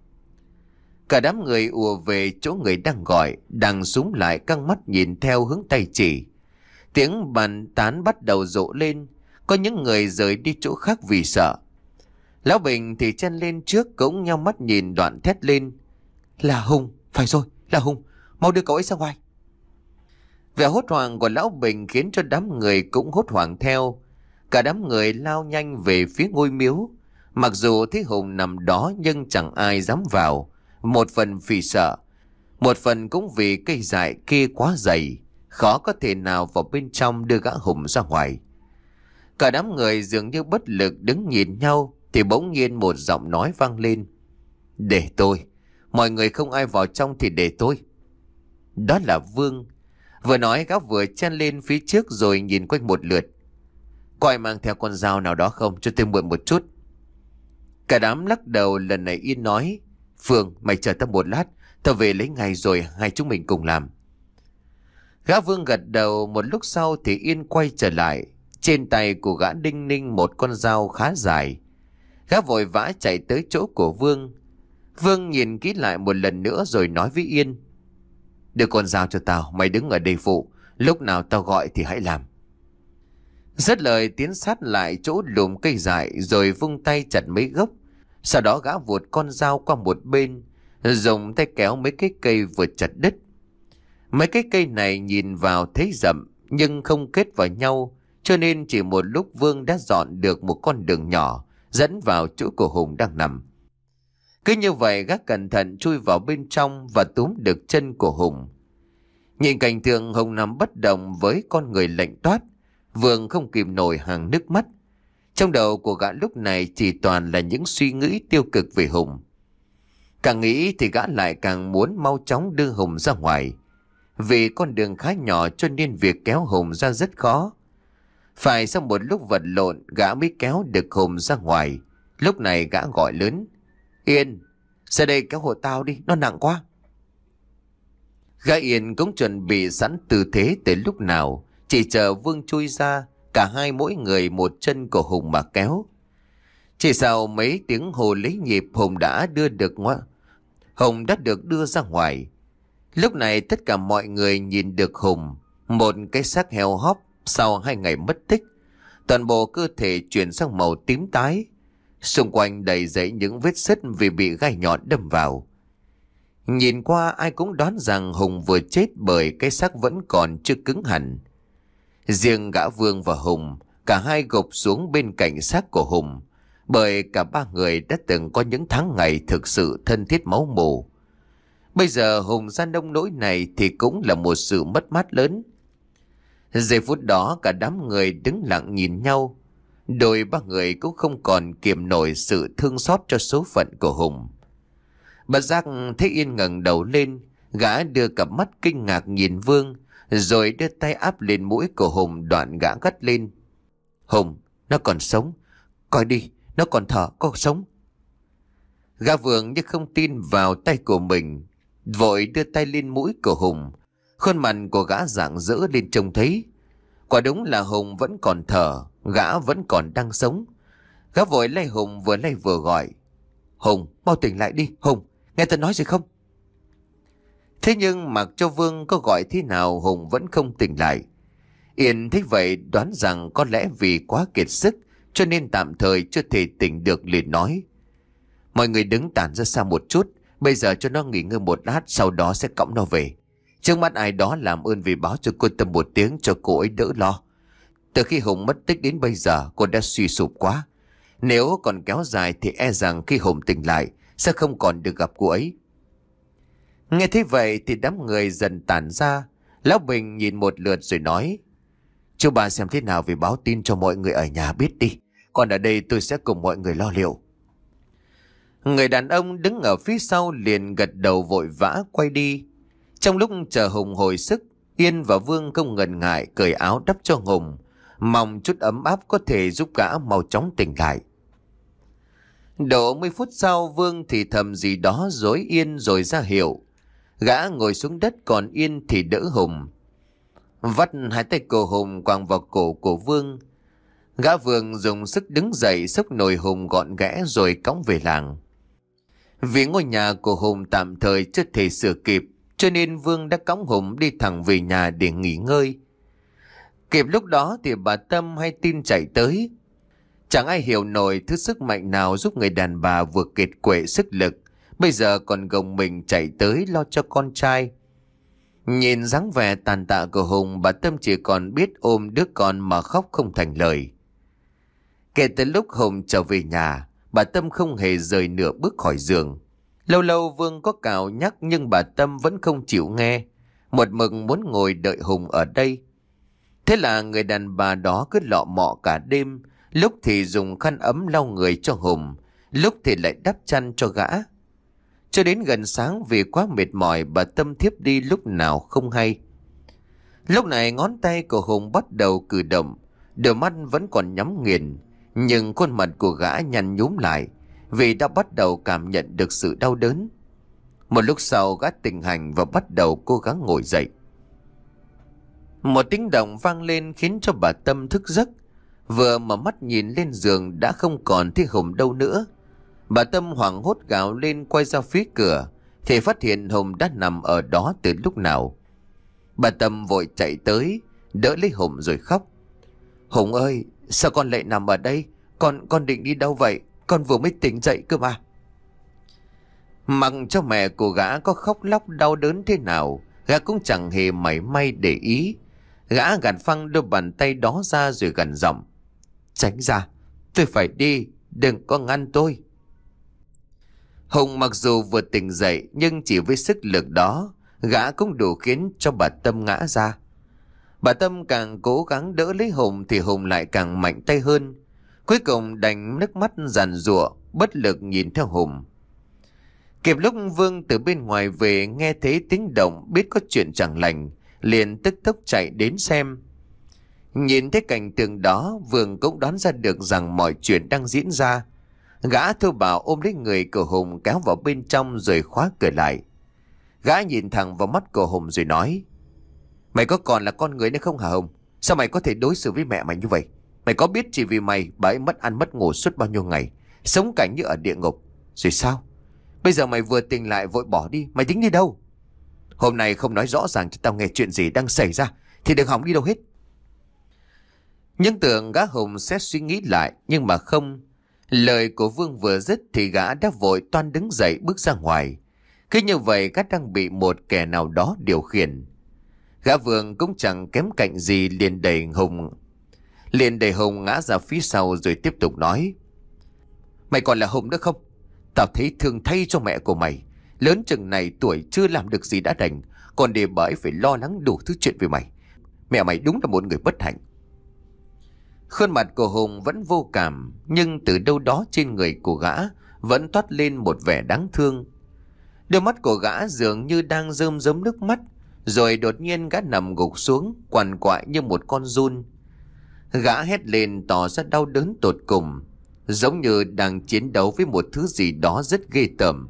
Cả đám người ùa về chỗ người đang gọi, đang súng lại căng mắt nhìn theo hướng tay chỉ. Tiếng bàn tán bắt đầu rộ lên, có những người rời đi chỗ khác vì sợ. Lão Bình thì chen lên trước cũng nhao mắt nhìn, đoạn thét lên. Là Hùng, phải rồi, là Hùng, mau đưa cậu ấy ra ngoài. Vẻ hốt hoảng của Lão Bình khiến cho đám người cũng hốt hoảng theo. Cả đám người lao nhanh về phía ngôi miếu. Mặc dù thấy Hùng nằm đó nhưng chẳng ai dám vào. Một phần vì sợ, một phần cũng vì cây dại kia quá dày, khó có thể nào vào bên trong đưa gã Hùng ra ngoài. Cả đám người dường như bất lực đứng nhìn nhau, thì bỗng nhiên một giọng nói vang lên. Để tôi, mọi người không ai vào trong thì để tôi. Đó là Vương. Vừa nói gã vừa chen lên phía trước rồi nhìn quanh một lượt. Có ai mang theo con dao nào đó không, cho tôi mượn một chút. Cả đám lắc đầu. Lần này Yên nói. Phương, mày chờ tao một lát, tao về lấy ngay rồi hai chúng mình cùng làm. Gã Vương gật đầu. Một lúc sau thì Yên quay trở lại. Trên tay của gã đinh ninh một con dao khá dài. Gã vội vã chạy tới chỗ của Vương. Vương nhìn kỹ lại một lần nữa rồi nói với Yên. Đưa con dao cho tao, mày đứng ở đây phụ, lúc nào tao gọi thì hãy làm. Dứt lời tiến sát lại chỗ lùm cây dại rồi vung tay chặt mấy gốc. Sau đó gã vụt con dao qua một bên, dùng tay kéo mấy cái cây vừa chặt đứt. Mấy cái cây này nhìn vào thấy rậm nhưng không kết vào nhau, cho nên chỉ một lúc Vương đã dọn được một con đường nhỏ dẫn vào chỗ của Hùng đang nằm. Cứ như vậy gã cẩn thận chui vào bên trong và túm được chân của Hùng. Nhìn cảnh tượng Hùng nằm bất động với con người lạnh toát, Vương không kìm nổi hàng nước mắt. Trong đầu của gã lúc này chỉ toàn là những suy nghĩ tiêu cực về Hùng. Càng nghĩ thì gã lại càng muốn mau chóng đưa Hùng ra ngoài. Vì con đường khá nhỏ cho nên việc kéo Hùng ra rất khó. Phải sau một lúc vật lộn gã mới kéo được Hùng ra ngoài. Lúc này gã gọi lớn. Yên, ra đây kéo hộ tao đi, nó nặng quá. Gã Yên cũng chuẩn bị sẵn tư thế từ lúc nào, chỉ chờ Vương chui ra, cả hai mỗi người một chân của Hùng mà kéo. Chỉ sau mấy tiếng hồ lấy nhịp, Hùng đã đưa được ngoa... Hùng đã được đưa ra ngoài. Lúc này tất cả mọi người nhìn được Hùng, một cái xác heo hóp sau hai ngày mất tích. Toàn bộ cơ thể chuyển sang màu tím tái. Xung quanh đầy dẫy những vết sứt vì bị gai nhọn đâm vào. Nhìn qua ai cũng đoán rằng Hùng vừa chết bởi cái xác vẫn còn chưa cứng hẳn. Riêng gã Vương và Hùng, cả hai gục xuống bên cạnh xác của Hùng, bởi cả ba người đã từng có những tháng ngày thực sự thân thiết máu mủ. Bây giờ Hùng ra nông nỗi này thì cũng là một sự mất mát lớn. Giây phút đó cả đám người đứng lặng nhìn nhau. Đôi ba người cũng không còn kiềm nổi sự thương xót cho số phận của Hùng. Bất giác thấy Yên ngẩng đầu lên, gã đưa cặp mắt kinh ngạc nhìn Vương, rồi đưa tay áp lên mũi của Hùng, đoạn gã gắt lên. Hùng, nó còn sống. Coi đi, nó còn thở, có sống. Gã Vương như không tin vào tay của mình, vội đưa tay lên mũi của Hùng. Khuôn mặt của gã rạng rỡ lên trông thấy. Quả đúng là Hùng vẫn còn thở, gã vẫn còn đang sống. Gã vội lay Hùng, vừa lay vừa gọi. Hùng, mau tỉnh lại đi, Hùng, nghe tao nói gì không? Thế nhưng mặc cho Vương có gọi thế nào Hùng vẫn không tỉnh lại. Yên thấy vậy đoán rằng có lẽ vì quá kiệt sức cho nên tạm thời chưa thể tỉnh được, liền nói. Mọi người đứng tản ra xa một chút, bây giờ cho nó nghỉ ngơi một lát, sau đó sẽ cõng nó về. Trước mắt ai đó làm ơn vì báo cho cô Tâm một tiếng cho cô ấy đỡ lo. Từ khi Hùng mất tích đến bây giờ cô đã suy sụp quá. Nếu còn kéo dài thì e rằng khi Hùng tỉnh lại sẽ không còn được gặp cô ấy. Nghe thế vậy thì đám người dần tản ra. Lão Bình nhìn một lượt rồi nói. Chú bà xem thế nào vì báo tin cho mọi người ở nhà biết đi. Còn ở đây tôi sẽ cùng mọi người lo liệu. Người đàn ông đứng ở phía sau liền gật đầu vội vã quay đi. Trong lúc chờ Hùng hồi sức, Yên và Vương không ngần ngại cởi áo đắp cho Hùng, mong chút ấm áp có thể giúp gã mau chóng tỉnh lại. Độ mười phút sau, Vương thì thầm gì đó dối Yên rồi ra hiệu. Gã ngồi xuống đất, còn Yên thì đỡ Hùng. Vắt hai tay cổ Hùng quàng vào cổ của Vương. Gã Vương dùng sức đứng dậy xốc nồi Hùng gọn ghẽ rồi cõng về làng. Vì ngôi nhà của Hùng tạm thời chưa thể sửa kịp, cho nên Vương đã cõng Hùng đi thẳng về nhà để nghỉ ngơi. Kịp lúc đó thì bà Tâm hay tin chạy tới. Chẳng ai hiểu nổi thứ sức mạnh nào giúp người đàn bà vừa kiệt quệ sức lực, bây giờ còn gồng mình chạy tới lo cho con trai. Nhìn dáng vẻ tàn tạ của Hùng, bà Tâm chỉ còn biết ôm đứa con mà khóc không thành lời. Kể từ lúc Hùng trở về nhà, bà Tâm không hề rời nửa bước khỏi giường. Lâu lâu Vương có cào nhắc nhưng bà Tâm vẫn không chịu nghe, một mực muốn ngồi đợi Hùng ở đây. Thế là người đàn bà đó cứ lọ mọ cả đêm, lúc thì dùng khăn ấm lau người cho Hùng, lúc thì lại đắp chăn cho gã. Cho đến gần sáng vì quá mệt mỏi, bà Tâm thiếp đi lúc nào không hay. Lúc này ngón tay của Hùng bắt đầu cử động, đôi mắt vẫn còn nhắm nghiền, nhưng khuôn mặt của gã nhăn nhúm lại vì đã bắt đầu cảm nhận được sự đau đớn. Một lúc sau gã tỉnh hành và bắt đầu cố gắng ngồi dậy. Một tiếng động vang lên khiến cho bà Tâm thức giấc. Vừa mở mắt nhìn lên giường đã không còn thấy Hùng đâu nữa. Bà Tâm hoảng hốt gào lên quay ra phía cửa thì phát hiện Hùng đã nằm ở đó từ lúc nào. Bà Tâm vội chạy tới đỡ lấy Hùng rồi khóc. Hùng ơi, sao con lại nằm ở đây? Con con định đi đâu vậy? Con vừa mới tỉnh dậy cơ mà. Mặc cho mẹ của gã có khóc lóc đau đớn thế nào, gã cũng chẳng hề mảy may để ý. Gã gạt phăng đôi bàn tay đó ra rồi gằn giọng. Tránh ra, tôi phải đi, đừng có ngăn tôi. Hùng mặc dù vừa tỉnh dậy nhưng chỉ với sức lực đó, gã cũng đủ khiến cho bà Tâm ngã ra. Bà Tâm càng cố gắng đỡ lấy Hùng thì Hùng lại càng mạnh tay hơn. Cuối cùng đành nước mắt giàn giụa, bất lực nhìn theo Hùng. Kịp lúc Vương từ bên ngoài về nghe thấy tiếng động, biết có chuyện chẳng lành, liền tức tốc chạy đến xem. Nhìn thấy cảnh tượng đó, Vương cũng đoán ra được rằng mọi chuyện đang diễn ra. Gã thô bạo ôm lấy người của Hùng kéo vào bên trong rồi khóa cửa lại. Gã nhìn thẳng vào mắt của Hùng rồi nói. Mày có còn là con người nữa không hả Hùng? Sao mày có thể đối xử với mẹ mày như vậy? Mày có biết chỉ vì mày bà ấy mất ăn mất ngủ suốt bao nhiêu ngày, sống cảnh như ở địa ngục rồi sao? Bây giờ mày vừa tỉnh lại vội bỏ đi, mày tính đi đâu? Hôm nay không nói rõ ràng cho tao nghe chuyện gì đang xảy ra thì đừng hỏng đi đâu hết. Nhưng tưởng gã Hùng sẽ suy nghĩ lại, nhưng mà không. Lời của Vương vừa dứt thì gã đã vội toan đứng dậy bước ra ngoài. Cứ như vậy gã đang bị một kẻ nào đó điều khiển. Gã Vương cũng chẳng kém cạnh gì, liền đẩy Hùng liền đẩy Hùng ngã ra phía sau rồi tiếp tục nói. Mày còn là Hùng nữa không? Tao thấy thương thay cho mẹ của mày. Lớn chừng này tuổi chưa làm được gì đã đành, còn để bà ấy phải lo lắng đủ thứ chuyện về mày. Mẹ mày đúng là một người bất hạnh. Khuôn mặt của Hùng vẫn vô cảm, nhưng từ đâu đó trên người của gã vẫn toát lên một vẻ đáng thương. Đôi mắt của gã dường như đang rơm rớm nước mắt, rồi đột nhiên gã nằm gục xuống, quằn quại như một con giun. Gã hét lên tỏ ra đau đớn tột cùng, giống như đang chiến đấu với một thứ gì đó rất ghê tởm.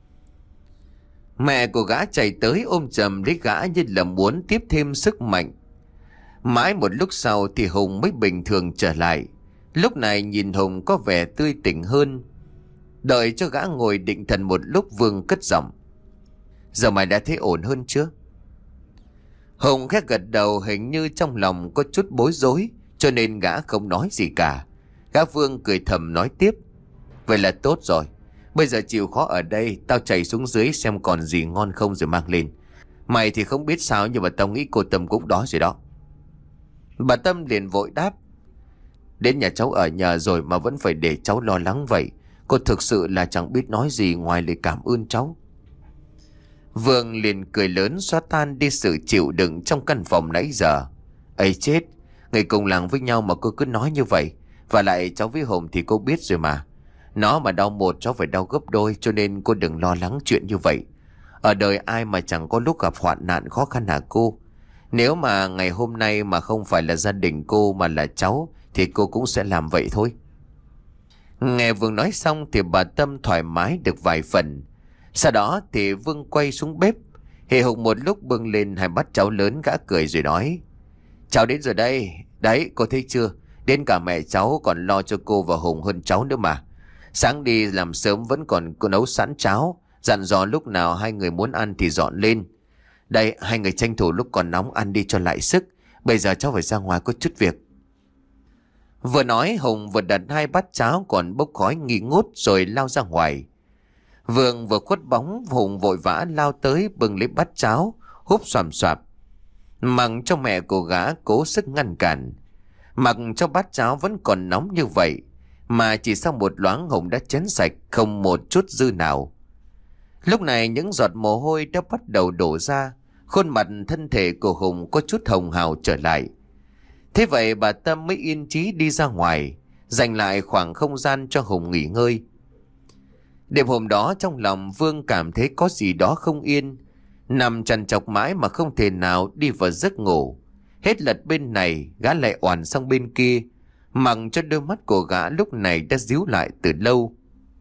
Mẹ của gã chạy tới ôm chầm lấy gã như là muốn tiếp thêm sức mạnh. Mãi một lúc sau thì Hùng mới bình thường trở lại. Lúc này nhìn Hùng có vẻ tươi tỉnh hơn. Đợi cho gã ngồi định thần một lúc, Vương cất giọng. Giờ mày đã thấy ổn hơn chưa? Hùng khẽ gật đầu, hình như trong lòng có chút bối rối, cho nên gã không nói gì cả. Gã Vương cười thầm nói tiếp. Vậy là tốt rồi. Bây giờ chịu khó ở đây, tao chạy xuống dưới xem còn gì ngon không rồi mang lên. Mày thì không biết sao nhưng mà tao nghĩ cô Tâm cũng đó rồi đó. Bà Tâm liền vội đáp. Đến nhà cháu ở nhờ rồi mà vẫn phải để cháu lo lắng vậy. Cô thực sự là chẳng biết nói gì ngoài lời cảm ơn cháu. Vương liền cười lớn xóa tan đi sự chịu đựng trong căn phòng nãy giờ. Ây chết, người cùng làng với nhau mà cô cứ nói như vậy. Và lại cháu với Hùng thì cô biết rồi mà. Nó mà đau một cháu phải đau gấp đôi, cho nên cô đừng lo lắng chuyện như vậy. Ở đời ai mà chẳng có lúc gặp hoạn nạn khó khăn hả cô? Nếu mà ngày hôm nay mà không phải là gia đình cô mà là cháu thì cô cũng sẽ làm vậy thôi. Nghe Vương nói xong thì bà Tâm thoải mái được vài phần. Sau đó thì Vương quay xuống bếp, hì hục một lúc bưng lên hai bát cháo lớn, gã cười rồi nói: cháu đến rồi đây. Đấy, cô thấy chưa? Đến cả mẹ cháu còn lo cho cô và Hùng hơn cháu nữa mà. Sáng đi làm sớm vẫn còn cô nấu sẵn cháo, dặn dò lúc nào hai người muốn ăn thì dọn lên. Đây, hai người tranh thủ lúc còn nóng ăn đi cho lại sức. Bây giờ cháu phải ra ngoài có chút việc. Vừa nói Hùng vừa đặt hai bát cháo còn bốc khói nghi ngút rồi lao ra ngoài. Vương vừa khuất bóng, Hùng vội vã lao tới bưng lấy bát cháo, húp xoàm xoạp. Mặc cho mẹ của gã cố sức ngăn cản. Mặc cho bát cháo vẫn còn nóng như vậy, mà chỉ sau một loáng Hùng đã chén sạch không một chút dư nào. Lúc này những giọt mồ hôi đã bắt đầu đổ ra, khuôn mặt thân thể của Hùng có chút hồng hào trở lại. Thế vậy bà Tâm mới yên chí đi ra ngoài, dành lại khoảng không gian cho Hùng nghỉ ngơi. Đêm hôm đó trong lòng Vương cảm thấy có gì đó không yên, nằm trằn trọc mãi mà không thể nào đi vào giấc ngủ. Hết lật bên này gã lại oằn sang bên kia, mặc cho đôi mắt của gã lúc này đã díu lại từ lâu.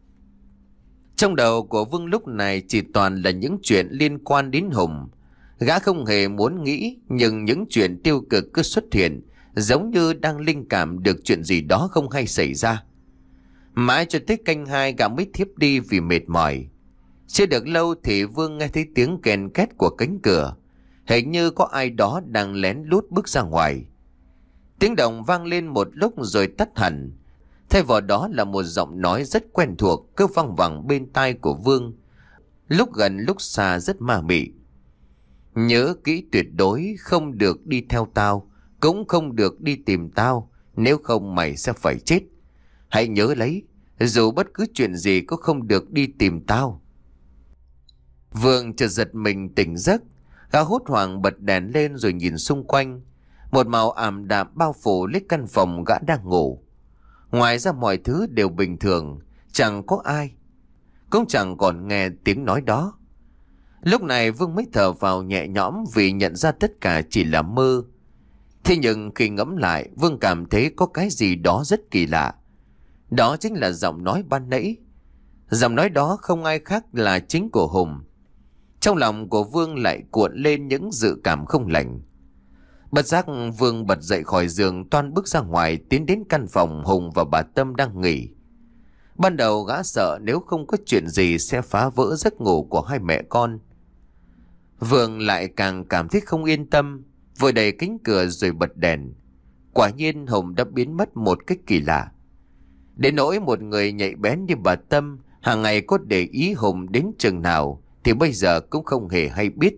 Trong đầu của Vương lúc này chỉ toàn là những chuyện liên quan đến Hùng. Gã không hề muốn nghĩ, nhưng những chuyện tiêu cực cứ xuất hiện, giống như đang linh cảm được chuyện gì đó không hay xảy ra. Mãi cho tới canh hai gã mới thiếp đi vì mệt mỏi. Chưa được lâu thì Vương nghe thấy tiếng kèn két của cánh cửa. Hình như có ai đó đang lén lút bước ra ngoài. Tiếng động vang lên một lúc rồi tắt hẳn. Thay vào đó là một giọng nói rất quen thuộc cứ văng vẳng bên tai của Vương, lúc gần lúc xa rất ma mị. Nhớ kỹ tuyệt đối không được đi theo tao, cũng không được đi tìm tao, nếu không mày sẽ phải chết. Hãy nhớ lấy, dù bất cứ chuyện gì cũng không được đi tìm tao. Vương chợt giật mình tỉnh giấc, gã hốt hoảng bật đèn lên rồi nhìn xung quanh. Một màu ảm đạm bao phủ lấy căn phòng gã đang ngủ. Ngoài ra mọi thứ đều bình thường, chẳng có ai, cũng chẳng còn nghe tiếng nói đó. Lúc này Vương mới thở vào nhẹ nhõm vì nhận ra tất cả chỉ là mơ. Thế nhưng khi ngẫm lại, Vương cảm thấy có cái gì đó rất kỳ lạ. Đó chính là giọng nói ban nãy. Giọng nói đó không ai khác là chính của Hùng. Trong lòng của Vương lại cuộn lên những dự cảm không lành. Bất giác Vương bật dậy khỏi giường, toan bước ra ngoài tiến đến căn phòng Hùng và bà Tâm đang nghỉ. Ban đầu gã sợ nếu không có chuyện gì sẽ phá vỡ giấc ngủ của hai mẹ con. Vương lại càng cảm thấy không yên tâm, vội đẩy cánh cửa rồi bật đèn. Quả nhiên Hùng đã biến mất một cách kỳ lạ. Đến nỗi một người nhạy bén như bà Tâm hàng ngày có để ý Hùng đến chừng nào thì bây giờ cũng không hề hay biết.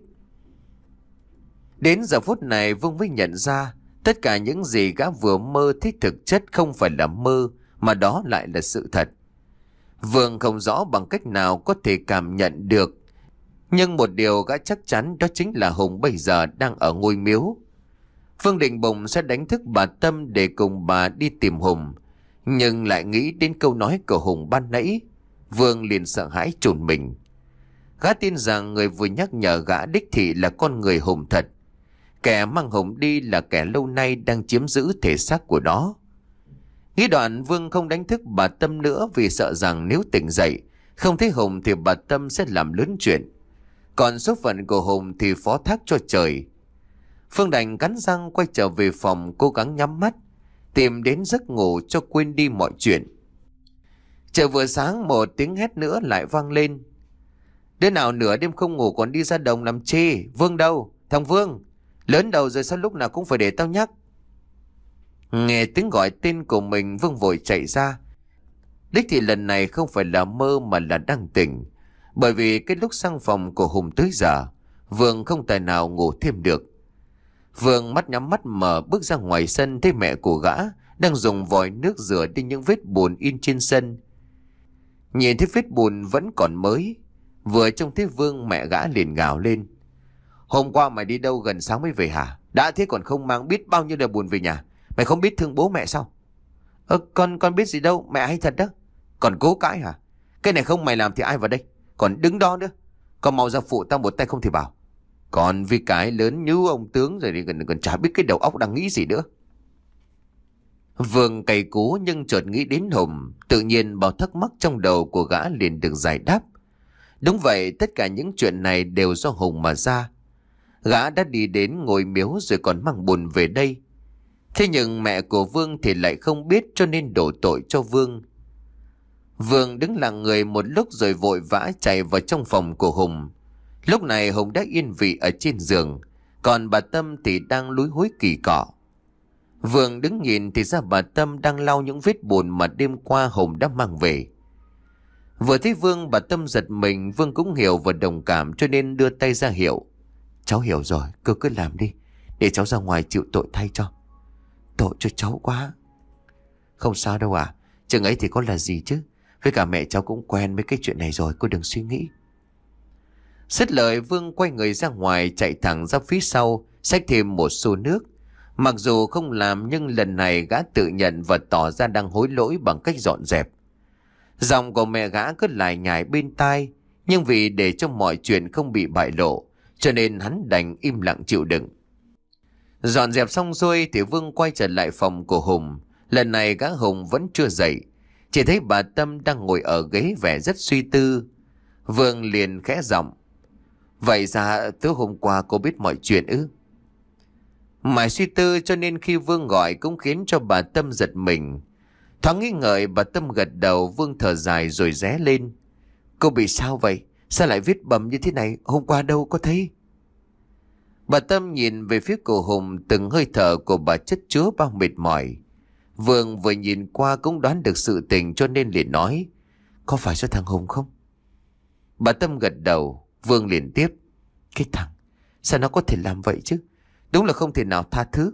Đến giờ phút này Vương mới nhận ra tất cả những gì gã vừa mơ thấy thực chất không phải là mơ, mà đó lại là sự thật. Vương không rõ bằng cách nào có thể cảm nhận được, nhưng một điều gã chắc chắn đó chính là Hùng bây giờ đang ở ngôi miếu. Vương định bụng sẽ đánh thức bà Tâm để cùng bà đi tìm Hùng, nhưng lại nghĩ đến câu nói của Hùng ban nãy. Vương liền sợ hãi trùn mình. Gã tin rằng người vừa nhắc nhở gã đích thị là con người Hùng thật. Kẻ mang Hùng đi là kẻ lâu nay đang chiếm giữ thể xác của nó. Nghĩ đoạn Vương không đánh thức bà Tâm nữa, vì sợ rằng nếu tỉnh dậy không thấy Hùng thì bà Tâm sẽ làm lớn chuyện. Còn số phận của Hùng thì phó thác cho trời. Phương đành cắn răng quay trở về phòng, cố gắng nhắm mắt tìm đến giấc ngủ cho quên đi mọi chuyện. Trời vừa sáng một tiếng hét nữa lại vang lên. Đứa nào nửa đêm không ngủ còn đi ra đồng làm chi? Vương đâu? Thằng Vương, lớn đầu rồi sao lúc nào cũng phải để tao nhắc? Nghe tiếng gọi tên của mình, Vương vội chạy ra. Đích thì lần này không phải là mơ mà là đang tỉnh. Bởi vì cái lúc sang phòng của Hùng tới giờ, Vương không tài nào ngủ thêm được. Vương mắt nhắm mắt mở bước ra ngoài sân, thấy mẹ của gã đang dùng vòi nước rửa đi những vết bùn in trên sân. Nhìn thấy vết bùn vẫn còn mới, vừa trông thấy Vương, mẹ gã liền gào lên. Hôm qua mày đi đâu gần sáng mới về hả? Đã thế còn không mang biết bao nhiêu là bùn về nhà. Mày không biết thương bố mẹ sao? Ờ, con con biết gì đâu, mẹ hay thật đó. Còn cố cãi hả? Cái này không mày làm thì ai vào đây? Còn đứng đó nữa. Còn mau ra phụ tao một tay không thì bảo. Còn vì cái lớn như ông tướng rồi thì còn, còn chả biết cái đầu óc đang nghĩ gì nữa. Vương cày cú nhưng chợt nghĩ đến Hùng. Tự nhiên bao thắc mắc trong đầu của gã liền được giải đáp. Đúng vậy, tất cả những chuyện này đều do Hùng mà ra. Gã đã đi đến ngôi miếu rồi còn mang buồn về đây. Thế nhưng mẹ của Vương thì lại không biết cho nên đổ tội cho Vương. Vương đứng lặng người một lúc rồi vội vã chạy vào trong phòng của Hùng. Lúc này Hùng đã yên vị ở trên giường, còn bà Tâm thì đang lúi húi kỳ cọ. Vương đứng nhìn thì ra bà Tâm đang lau những vết bùn mà đêm qua Hùng đã mang về. Vừa thấy Vương, bà Tâm giật mình. Vương cũng hiểu và đồng cảm cho nên đưa tay ra hiệu. Cháu hiểu rồi, cô cứ làm đi, để cháu ra ngoài chịu tội thay cho. Tội cho cháu quá. Không sao đâu à, chừng ấy thì có là gì chứ. Với cả mẹ cháu cũng quen với cái chuyện này rồi, cô đừng suy nghĩ. Dứt lời, Vương quay người ra ngoài, chạy thẳng ra phía sau, xách thêm một xô nước. Mặc dù không làm nhưng lần này gã tự nhận và tỏ ra đang hối lỗi bằng cách dọn dẹp. Giọng của mẹ gã cứ lải nhải bên tai, nhưng vì để cho mọi chuyện không bị bại lộ cho nên hắn đành im lặng chịu đựng. Dọn dẹp xong xuôi thì Vương quay trở lại phòng của Hùng. Lần này gã Hùng vẫn chưa dậy, chỉ thấy bà Tâm đang ngồi ở ghế vẻ rất suy tư. Vương liền khẽ giọng. Vậy ra tối hôm qua cô biết mọi chuyện ư? Mãi suy tư cho nên khi Vương gọi cũng khiến cho bà Tâm giật mình. Thoáng nghĩ ngợi, bà Tâm gật đầu. Vương thở dài rồi ré lên. Cô bị sao vậy? Sao lại viết bầm như thế này? Hôm qua đâu có thấy. Bà Tâm nhìn về phía của Hùng, từng hơi thở của bà chất chứa bao mệt mỏi. Vương vừa nhìn qua cũng đoán được sự tình cho nên liền nói. Có phải do thằng Hùng không? Bà Tâm gật đầu. Vương liền tiếp. Cái thằng, sao nó có thể làm vậy chứ? Đúng là không thể nào tha thứ.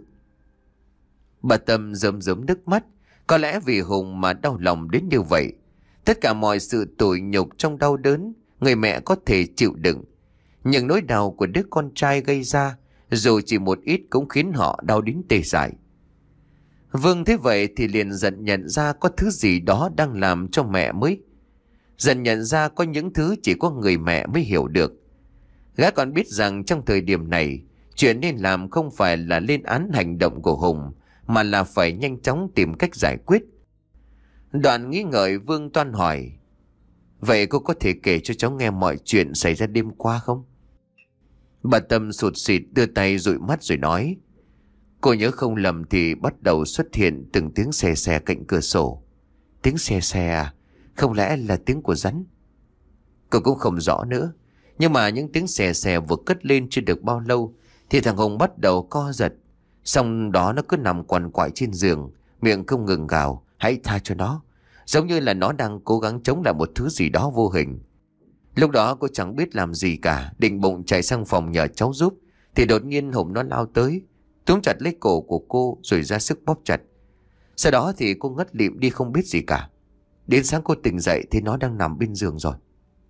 Bà Tâm rơm rớm nước mắt. Có lẽ vì Hùng mà đau lòng đến như vậy. Tất cả mọi sự tủi nhục trong đau đớn người mẹ có thể chịu đựng. Nhưng nỗi đau của đứa con trai gây ra, dù chỉ một ít cũng khiến họ đau đến tê dại. Vương thế vậy thì liền dần nhận ra có thứ gì đó đang làm cho mẹ mới. Dần nhận ra có những thứ chỉ có người mẹ mới hiểu được. Gã còn biết rằng trong thời điểm này, chuyện nên làm không phải là lên án hành động của Hùng, mà là phải nhanh chóng tìm cách giải quyết. Đoạn nghĩ ngợi, Vương toan hỏi. Vậy cô có thể kể cho cháu nghe mọi chuyện xảy ra đêm qua không? Bà Tâm sụt sịt đưa tay dụi mắt rồi nói. Cô nhớ không lầm thì bắt đầu xuất hiện từng tiếng xè xè cạnh cửa sổ. Tiếng xè xè à? Không lẽ là tiếng của rắn? Cô cũng không rõ nữa. Nhưng mà những tiếng xè xè vừa cất lên chưa được bao lâu thì thằng Hùng bắt đầu co giật. Xong đó nó cứ nằm quằn quại trên giường, miệng không ngừng gào. Hãy tha cho nó. Giống như là nó đang cố gắng chống lại một thứ gì đó vô hình. Lúc đó cô chẳng biết làm gì cả, định bụng chạy sang phòng nhờ cháu giúp, thì đột nhiên Hùng nó lao tới, túm chặt lấy cổ của cô rồi ra sức bóp chặt. Sau đó thì cô ngất lịm đi không biết gì cả. Đến sáng cô tỉnh dậy thì nó đang nằm bên giường rồi.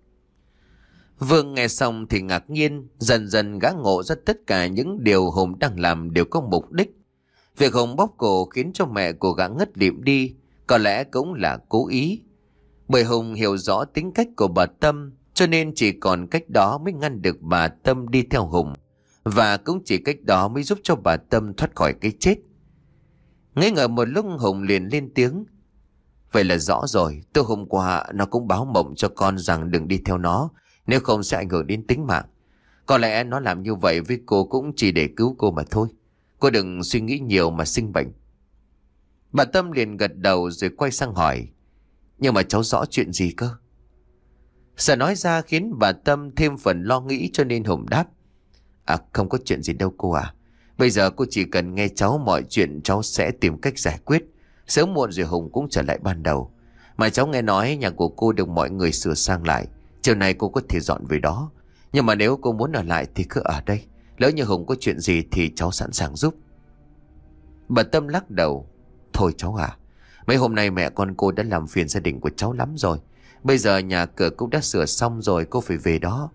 Vương nghe xong thì ngạc nhiên, dần dần gã ngộ ra tất cả những điều Hùng đang làm đều có mục đích. Việc Hùng bóp cổ khiến cho mẹ của gã ngất lịm đi, có lẽ cũng là cố ý. Bởi Hùng hiểu rõ tính cách của bà Tâm, cho nên chỉ còn cách đó mới ngăn được bà Tâm đi theo Hùng. Và cũng chỉ cách đó mới giúp cho bà Tâm thoát khỏi cái chết. Nghi ngờ một lúc, Hùng liền lên tiếng. Vậy là rõ rồi, tối hôm qua nó cũng báo mộng cho con rằng đừng đi theo nó, nếu không sẽ ảnh hưởng đến tính mạng. Có lẽ nó làm như vậy với cô cũng chỉ để cứu cô mà thôi. Cô đừng suy nghĩ nhiều mà sinh bệnh. Bà Tâm liền gật đầu rồi quay sang hỏi. Nhưng mà cháu rõ chuyện gì cơ? Sợ nói ra khiến bà Tâm thêm phần lo nghĩ cho nên Hùng đáp. À không có chuyện gì đâu cô à. Bây giờ cô chỉ cần nghe cháu, mọi chuyện cháu sẽ tìm cách giải quyết. Sớm muộn rồi Hùng cũng trở lại ban đầu. Mà cháu nghe nói nhà của cô được mọi người sửa sang lại. Chiều nay cô có thể dọn về đó. Nhưng mà nếu cô muốn ở lại thì cứ ở đây. Lỡ như Hùng có chuyện gì thì cháu sẵn sàng giúp. Bà Tâm lắc đầu. Thôi cháu à, mấy hôm nay mẹ con cô đã làm phiền gia đình của cháu lắm rồi. Bây giờ nhà cửa cũng đã sửa xong rồi, cô phải về đó.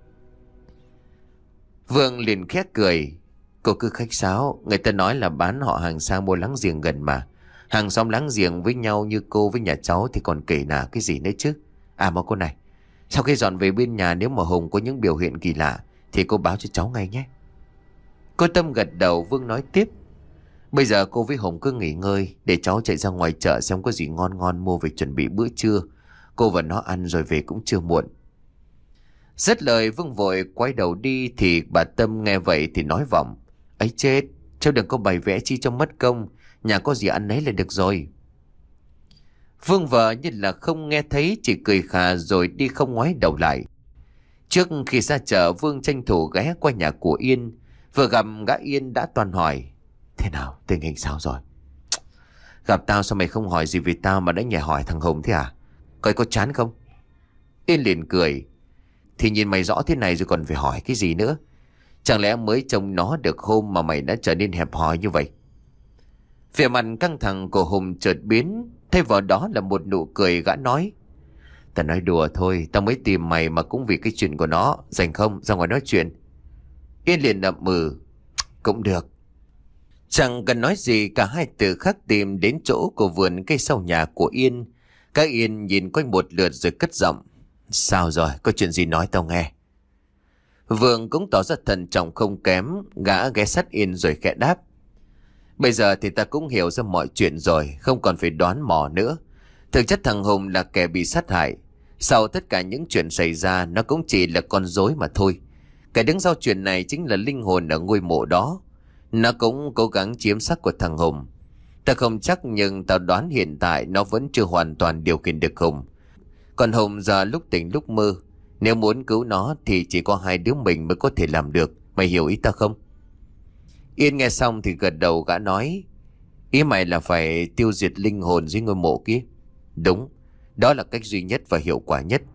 Vương liền khét cười. Cô cứ khách sáo, người ta nói là bán họ hàng sang mua láng giềng gần mà. Hàng xóm láng giềng với nhau như cô với nhà cháu thì còn kể là cái gì nữa chứ. À mà cô này, sau khi dọn về bên nhà nếu mà Hùng có những biểu hiện kỳ lạ thì cô báo cho cháu ngay nhé. Cô Tâm gật đầu. Vương nói tiếp. Bây giờ cô với Hùng cứ nghỉ ngơi, để cháu chạy ra ngoài chợ xem có gì ngon ngon mua về chuẩn bị bữa trưa. Cô và nó ăn rồi về cũng chưa muộn. Dứt lời Vương vội quay đầu đi thì bà Tâm nghe vậy thì nói vọng. Ấy chết, cháu đừng có bày vẽ chi cho mất công, nhà có gì ăn nấy là được rồi. Vương vợ như là không nghe thấy, chỉ cười khà rồi đi không ngoái đầu lại. Trước khi ra chợ, Vương tranh thủ ghé qua nhà của Yên. Vừa gặp gã Yên đã toàn hỏi. Thế nào, tình hình sao rồi? Gặp tao sao mày không hỏi gì về tao mà đã nhảy hỏi thằng Hùng thế à? Coi có chán không? Yên liền cười. Thì nhìn mày rõ thế này rồi còn phải hỏi cái gì nữa? Chẳng lẽ mới trông nó được hôm mà mày đã trở nên hẹp hòi như vậy? Vẻ mặt căng thẳng của Hùng chợt biến, thay vào đó là một nụ cười. Gã nói. Tao nói đùa thôi, tao mới tìm mày mà cũng vì cái chuyện của nó. Rảnh không, ra ngoài nói chuyện. Yên liền ậm ừ. Cũng được. Chẳng cần nói gì, cả hai từ khắc tìm đến chỗ của vườn cây sau nhà của Yên. Các Yên nhìn quanh một lượt rồi cất giọng. Sao rồi, có chuyện gì nói tao nghe. Vương cũng tỏ ra thận trọng không kém. Gã ghé sát Yên rồi khẽ đáp. Bây giờ thì ta cũng hiểu ra mọi chuyện rồi, không còn phải đoán mò nữa. Thực chất thằng Hùng là kẻ bị sát hại. Sau tất cả những chuyện xảy ra, nó cũng chỉ là con rối mà thôi. Kẻ đứng sau chuyện này chính là linh hồn ở ngôi mộ đó. Nó cũng cố gắng chiếm xác của thằng Hùng. Ta không chắc, nhưng tao đoán hiện tại nó vẫn chưa hoàn toàn điều khiển được Hùng. Còn Hùng giờ lúc tỉnh lúc mơ. Nếu muốn cứu nó thì chỉ có hai đứa mình mới có thể làm được. Mày hiểu ý tao không? Yên nghe xong thì gật đầu. Gã nói. Ý mày là phải tiêu diệt linh hồn dưới ngôi mộ kia? Đúng. Đó là cách duy nhất và hiệu quả nhất.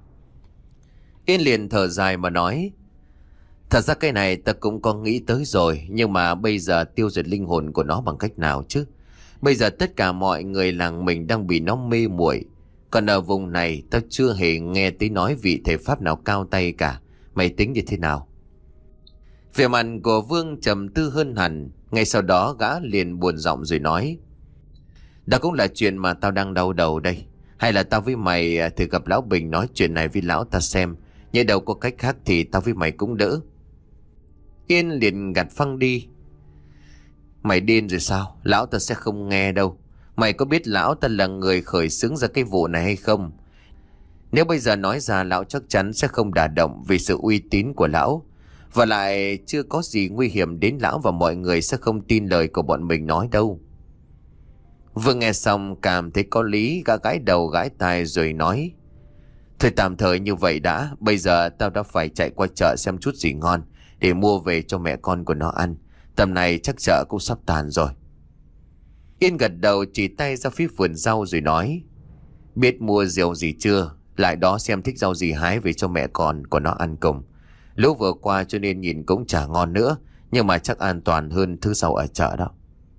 Yên liền thở dài mà nói. Thật ra cái này ta cũng có nghĩ tới rồi. Nhưng mà bây giờ tiêu diệt linh hồn của nó bằng cách nào chứ? Bây giờ tất cả mọi người làng mình đang bị nó mê muội. Còn ở vùng này tao chưa hề nghe tới nói vị thể pháp nào cao tay cả. Mày tính như thế nào? Vẻ mặt của Vương trầm tư hơn hẳn. Ngay sau đó gã liền buồn giọng rồi nói. Đó cũng là chuyện mà tao đang đau đầu đây. Hay là tao với mày thử gặp lão Bình nói chuyện này với lão ta xem. Nhớ đâu có cách khác thì tao với mày cũng đỡ. Yên liền gạt phăng đi. Mày điên rồi sao? Lão ta sẽ không nghe đâu. Mày có biết lão ta là người khởi xướng ra cái vụ này hay không? Nếu bây giờ nói ra, lão chắc chắn sẽ không đả động vì sự uy tín của lão. Và lại chưa có gì nguy hiểm đến lão, và mọi người sẽ không tin lời của bọn mình nói đâu. Vừa nghe xong cảm thấy có lý. Gã gãi đầu gãi tai rồi nói. Thôi tạm thời như vậy đã. Bây giờ tao đã phải chạy qua chợ xem chút gì ngon để mua về cho mẹ con của nó ăn. Tầm này chắc chợ cũng sắp tàn rồi. Yên gật đầu chỉ tay ra phía vườn rau rồi nói. Biết mua rượu gì chưa? Lại đó xem thích rau gì hái về cho mẹ con của nó ăn cùng. Lũ vừa qua cho nên nhìn cũng chả ngon nữa, nhưng mà chắc an toàn hơn thứ sau ở chợ đó.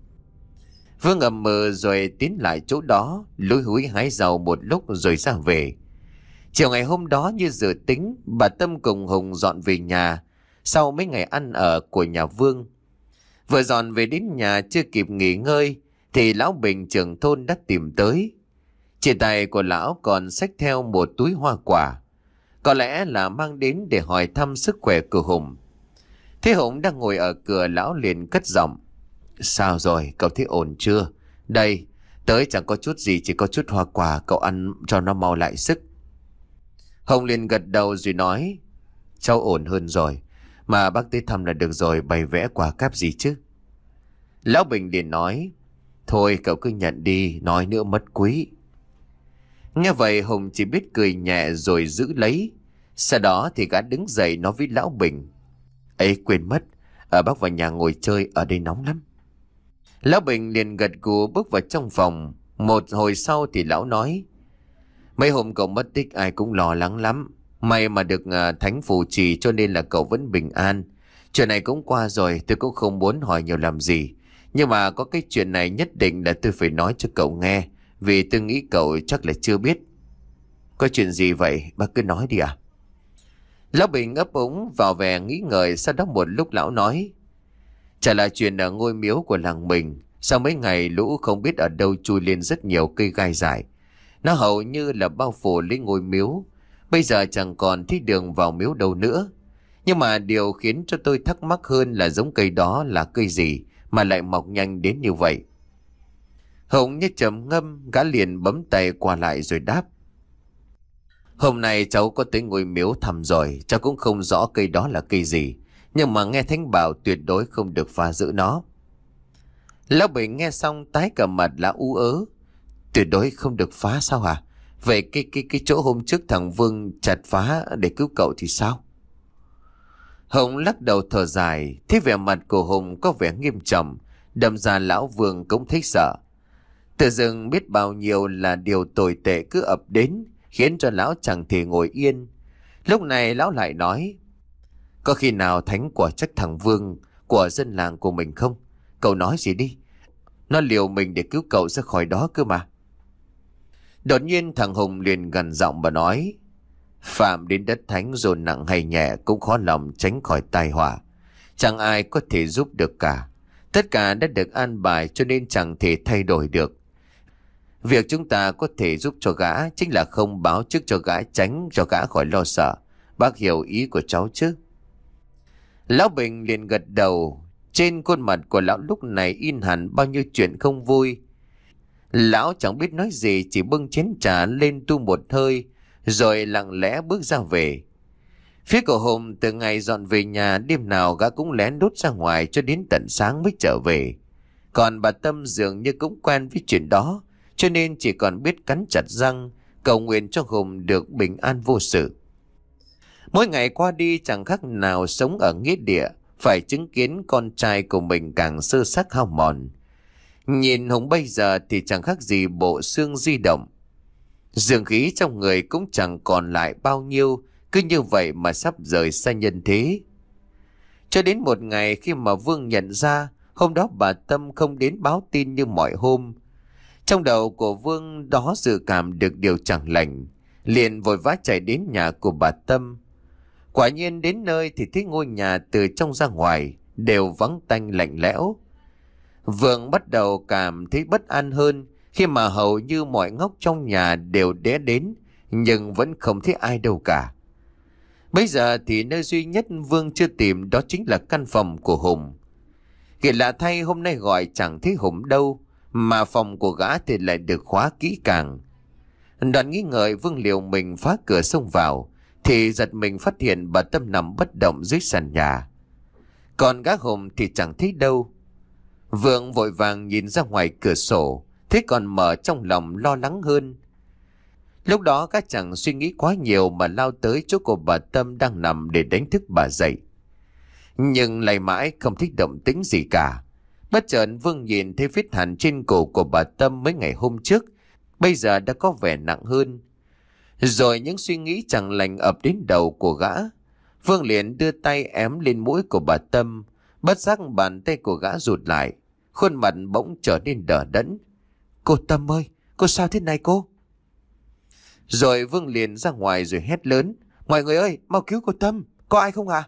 Vương ầm mờ rồi tiến lại chỗ đó, lúi húi hái rau một lúc rồi ra về. Chiều ngày hôm đó như dự tính, bà Tâm cùng Hùng dọn về nhà sau mấy ngày ăn ở của nhà Vương. Vừa dọn về đến nhà chưa kịp nghỉ ngơi thì lão Bình trưởng thôn đã tìm tới. Trên tay của lão còn xách theo một túi hoa quả, có lẽ là mang đến để hỏi thăm sức khỏe của Hùng. Thế Hùng đang ngồi ở cửa, lão liền cất giọng. Sao rồi, cậu thấy ổn chưa? Đây, tới chẳng có chút gì, chỉ có chút hoa quả, cậu ăn cho nó mau lại sức. Hùng liền gật đầu rồi nói. Cháu ổn hơn rồi, mà bác tới thăm là được rồi, bày vẽ quả cáp gì chứ? Lão Bình liền nói. Thôi cậu cứ nhận đi, nói nữa mất quý. Nghe vậy Hùng chỉ biết cười nhẹ rồi giữ lấy. Sau đó thì gã đứng dậy nói với lão Bình. Ê quên mất, ở bác vào nhà ngồi chơi, ở đây nóng lắm. Lão Bình liền gật gù bước vào trong phòng. Một hồi sau thì lão nói. Mấy hôm cậu mất tích ai cũng lo lắng lắm. May mà được uh, thánh phù trì cho nên là cậu vẫn bình an. Chuyện này cũng qua rồi, tôi cũng không muốn hỏi nhiều làm gì. Nhưng mà có cái chuyện này nhất định là tôi phải nói cho cậu nghe, vì tôi nghĩ cậu chắc là chưa biết. Có chuyện gì vậy? Bác cứ nói đi à? Lão Bình ấp úng vào vẻ nghĩ ngợi. Sau đó một lúc lão nói. Chả là chuyện ở ngôi miếu của làng mình. Sau mấy ngày lũ không biết ở đâu chui lên rất nhiều cây gai dài. Nó hầu như là bao phủ lấy ngôi miếu. Bây giờ chẳng còn thấy đường vào miếu đâu nữa. Nhưng mà điều khiến cho tôi thắc mắc hơn là giống cây đó là cây gì mà lại mọc nhanh đến như vậy. Hùng như trầm ngâm, gã liền bấm tay qua lại rồi đáp. Hôm nay cháu có tới ngôi miếu thăm rồi, cháu cũng không rõ cây đó là cây gì. Nhưng mà nghe thánh bảo tuyệt đối không được phá giữ nó. Lão Bình nghe xong tái cả mặt lão ú ớ. Tuyệt đối không được phá sao hả? Vậy cái, cái, cái chỗ hôm trước thằng Vương chặt phá để cứu cậu thì sao? Hùng lắc đầu thở dài, thấy vẻ mặt của Hùng có vẻ nghiêm trọng, đâm ra lão Vương cũng thấy sợ. Tự dưng biết bao nhiêu là điều tồi tệ cứ ập đến, khiến cho lão chẳng thể ngồi yên. Lúc này lão lại nói, có khi nào thánh quả trách thằng Vương của dân làng của mình không? Cậu nói gì đi, nó liều mình để cứu cậu ra khỏi đó cơ mà. Đột nhiên thằng Hùng liền gằn giọng và nói, phạm đến đất thánh rồi nặng hay nhẹ cũng khó lòng tránh khỏi tai họa. Chẳng ai có thể giúp được cả. Tất cả đã được an bài cho nên chẳng thể thay đổi được. Việc chúng ta có thể giúp cho gã chính là không báo trước cho gã, tránh cho gã khỏi lo sợ. Bác hiểu ý của cháu chứ? Lão Bình liền gật đầu. Trên khuôn mặt của lão lúc này in hẳn bao nhiêu chuyện không vui. Lão chẳng biết nói gì, chỉ bưng chén trà lên tu một hơi, rồi lặng lẽ bước ra về. Phía của Hùng từ ngày dọn về nhà, đêm nào gã cũng lén đốt ra ngoài cho đến tận sáng mới trở về. Còn bà Tâm dường như cũng quen với chuyện đó, cho nên chỉ còn biết cắn chặt răng, cầu nguyện cho Hùng được bình an vô sự. Mỗi ngày qua đi chẳng khác nào sống ở nghĩa địa, phải chứng kiến con trai của mình càng sơ xác hao mòn. Nhìn Hùng bây giờ thì chẳng khác gì bộ xương di động. Dương khí trong người cũng chẳng còn lại bao nhiêu, cứ như vậy mà sắp rời xa nhân thế. Cho đến một ngày khi mà Vương nhận ra, hôm đó bà Tâm không đến báo tin như mọi hôm. Trong đầu của Vương đó dự cảm được điều chẳng lành, liền vội vã chạy đến nhà của bà Tâm. Quả nhiên đến nơi thì thấy ngôi nhà từ trong ra ngoài đều vắng tanh lạnh lẽo. Vương bắt đầu cảm thấy bất an hơn khi mà hầu như mọi ngóc trong nhà đều đé đến, nhưng vẫn không thấy ai đâu cả. Bây giờ thì nơi duy nhất Vương chưa tìm đó chính là căn phòng của Hùng. Kỳ lạ thay, hôm nay gọi chẳng thấy Hùng đâu, mà phòng của gã thì lại được khóa kỹ càng. Đoạn nghĩ ngợi, Vương liều mình phá cửa xông vào, thì giật mình phát hiện bà Tâm nằm bất động dưới sàn nhà. Còn gã Hùng thì chẳng thấy đâu. Vương vội vàng nhìn ra ngoài cửa sổ, thế còn mở trong lòng lo lắng hơn. Lúc đó gã chẳng suy nghĩ quá nhiều mà lao tới chỗ của bà Tâm đang nằm để đánh thức bà dậy. Nhưng lại mãi không thích động tĩnh gì cả. Bất chợt Vương nhìn thấy vết hằn trên cổ của bà Tâm mấy ngày hôm trước, bây giờ đã có vẻ nặng hơn. Rồi những suy nghĩ chẳng lành ập đến đầu của gã. Vương liền đưa tay ém lên mũi của bà Tâm, bất giác bàn tay của gã rụt lại, khuôn mặt bỗng trở nên đờ đẫn. Cô Tâm ơi, cô sao thế này cô? Rồi Vương liền ra ngoài rồi hét lớn, mọi người ơi, mau cứu cô Tâm, có ai không à?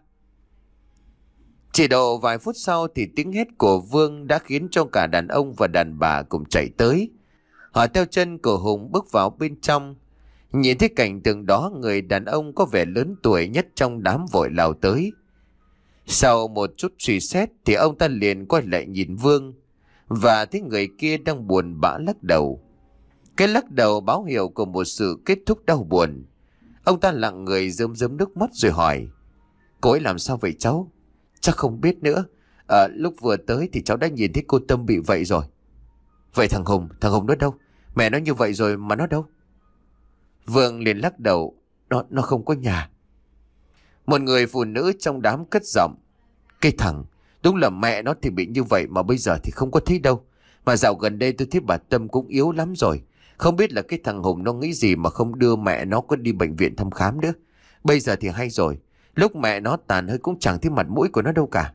Chỉ độ vài phút sau thì tiếng hét của Vương đã khiến cho cả đàn ông và đàn bà cùng chạy tới. Họ theo chân của Hùng bước vào bên trong. Nhìn thấy cảnh tượng đó, người đàn ông có vẻ lớn tuổi nhất trong đám vội lao tới. Sau một chút suy xét thì ông ta liền quay lại nhìn Vương, và thấy người kia đang buồn bã lắc đầu. Cái lắc đầu báo hiệu của một sự kết thúc đau buồn. Ông ta lặng người rơm rớm nước mắt rồi hỏi, cô ấy làm sao vậy cháu? Chắc không biết nữa. À, lúc vừa tới thì cháu đã nhìn thấy cô Tâm bị vậy rồi. Vậy thằng Hùng, thằng Hùng nó đâu? Mẹ nó như vậy rồi mà nó đâu? Vương liền lắc đầu, nó, nó không có nhà. Một người phụ nữ trong đám cất giọng, cái thằng, đúng là mẹ nó thì bị như vậy mà bây giờ thì không có thấy đâu. Mà dạo gần đây tôi thấy bà Tâm cũng yếu lắm rồi. Không biết là cái thằng Hùng nó nghĩ gì mà không đưa mẹ nó có đi bệnh viện thăm khám nữa. Bây giờ thì hay rồi, lúc mẹ nó tàn hơi cũng chẳng thấy mặt mũi của nó đâu cả.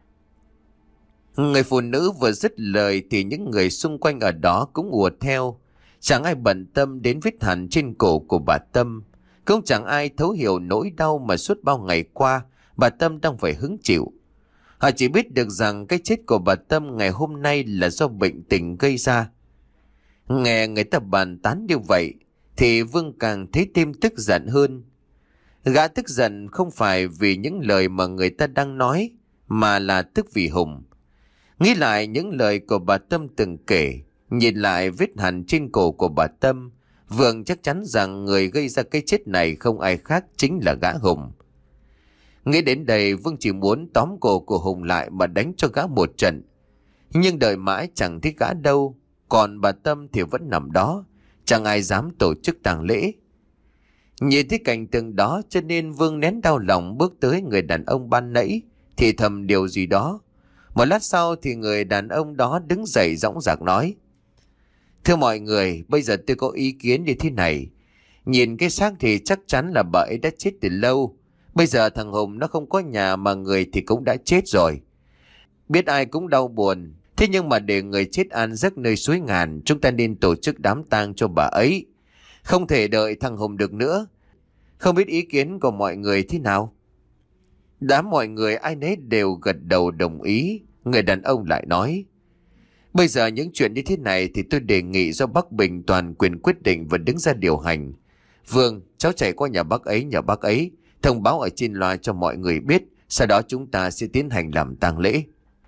Người phụ nữ vừa dứt lời thì những người xung quanh ở đó cũng ùa theo. Chẳng ai bận tâm đến vết hằn trên cổ của bà Tâm. Cũng chẳng ai thấu hiểu nỗi đau mà suốt bao ngày qua bà Tâm đang phải hứng chịu. Họ chỉ biết được rằng cái chết của bà Tâm ngày hôm nay là do bệnh tình gây ra. Nghe người ta bàn tán như vậy thì Vương càng thấy thêm tức giận hơn. Gã tức giận không phải vì những lời mà người ta đang nói, mà là tức vì Hùng. Nghĩ lại những lời của bà Tâm từng kể, nhìn lại vết hằn trên cổ của bà Tâm, Vương chắc chắn rằng người gây ra cái chết này không ai khác chính là gã Hùng. Nghĩ đến đây, Vương chỉ muốn tóm cổ của Hùng lại mà đánh cho gã một trận. Nhưng đợi mãi chẳng thấy gã đâu, còn bà Tâm thì vẫn nằm đó, chẳng ai dám tổ chức tang lễ. Nhìn thấy cảnh tượng đó cho nên Vương nén đau lòng bước tới người đàn ông ban nãy, thì thầm điều gì đó. Một lát sau thì người đàn ông đó đứng dậy dõng dạc nói: Thưa mọi người, bây giờ tôi có ý kiến như thế này. Nhìn cái xác thì chắc chắn là bà ấy đã chết từ lâu. Bây giờ thằng Hùng nó không có nhà mà người thì cũng đã chết rồi. Biết ai cũng đau buồn, thế nhưng mà để người chết an giấc nơi suối ngàn, chúng ta nên tổ chức đám tang cho bà ấy. Không thể đợi thằng Hùng được nữa. Không biết ý kiến của mọi người thế nào? Đám mọi người ai nấy đều gật đầu đồng ý. Người đàn ông lại nói: Bây giờ những chuyện như thế này thì tôi đề nghị do bác Bình toàn quyền quyết định và đứng ra điều hành. Vương, cháu chạy qua nhà bác ấy nhờ bác ấy thông báo ở trên loa cho mọi người biết, sau đó chúng ta sẽ tiến hành làm tang lễ.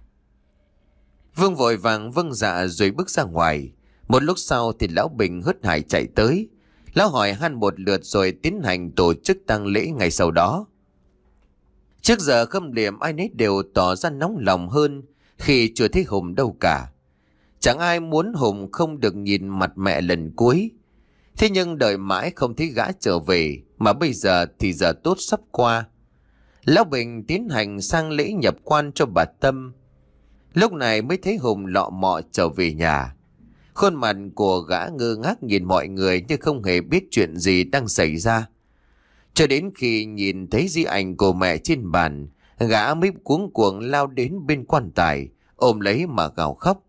Vương vội vàng vâng dạ rồi bước ra ngoài. Một lúc sau thì lão Bình hớt hải chạy tới. Lão hỏi han một lượt rồi tiến hành tổ chức tang lễ ngày sau đó. Trước giờ khâm liệm ai nấy đều tỏ ra nóng lòng hơn khi chưa thấy Hùng đâu cả. Chẳng ai muốn Hùng không được nhìn mặt mẹ lần cuối. Thế nhưng đợi mãi không thấy gã trở về, mà bây giờ thì giờ tốt sắp qua. Lão Bình tiến hành sang lễ nhập quan cho bà Tâm. Lúc này mới thấy Hùng lọ mọ trở về nhà. Khuôn mặt của gã ngơ ngác nhìn mọi người như không hề biết chuyện gì đang xảy ra. Cho đến khi nhìn thấy di ảnh của mẹ trên bàn, gã mới cuống cuồng lao đến bên quan tài, ôm lấy mà gào khóc.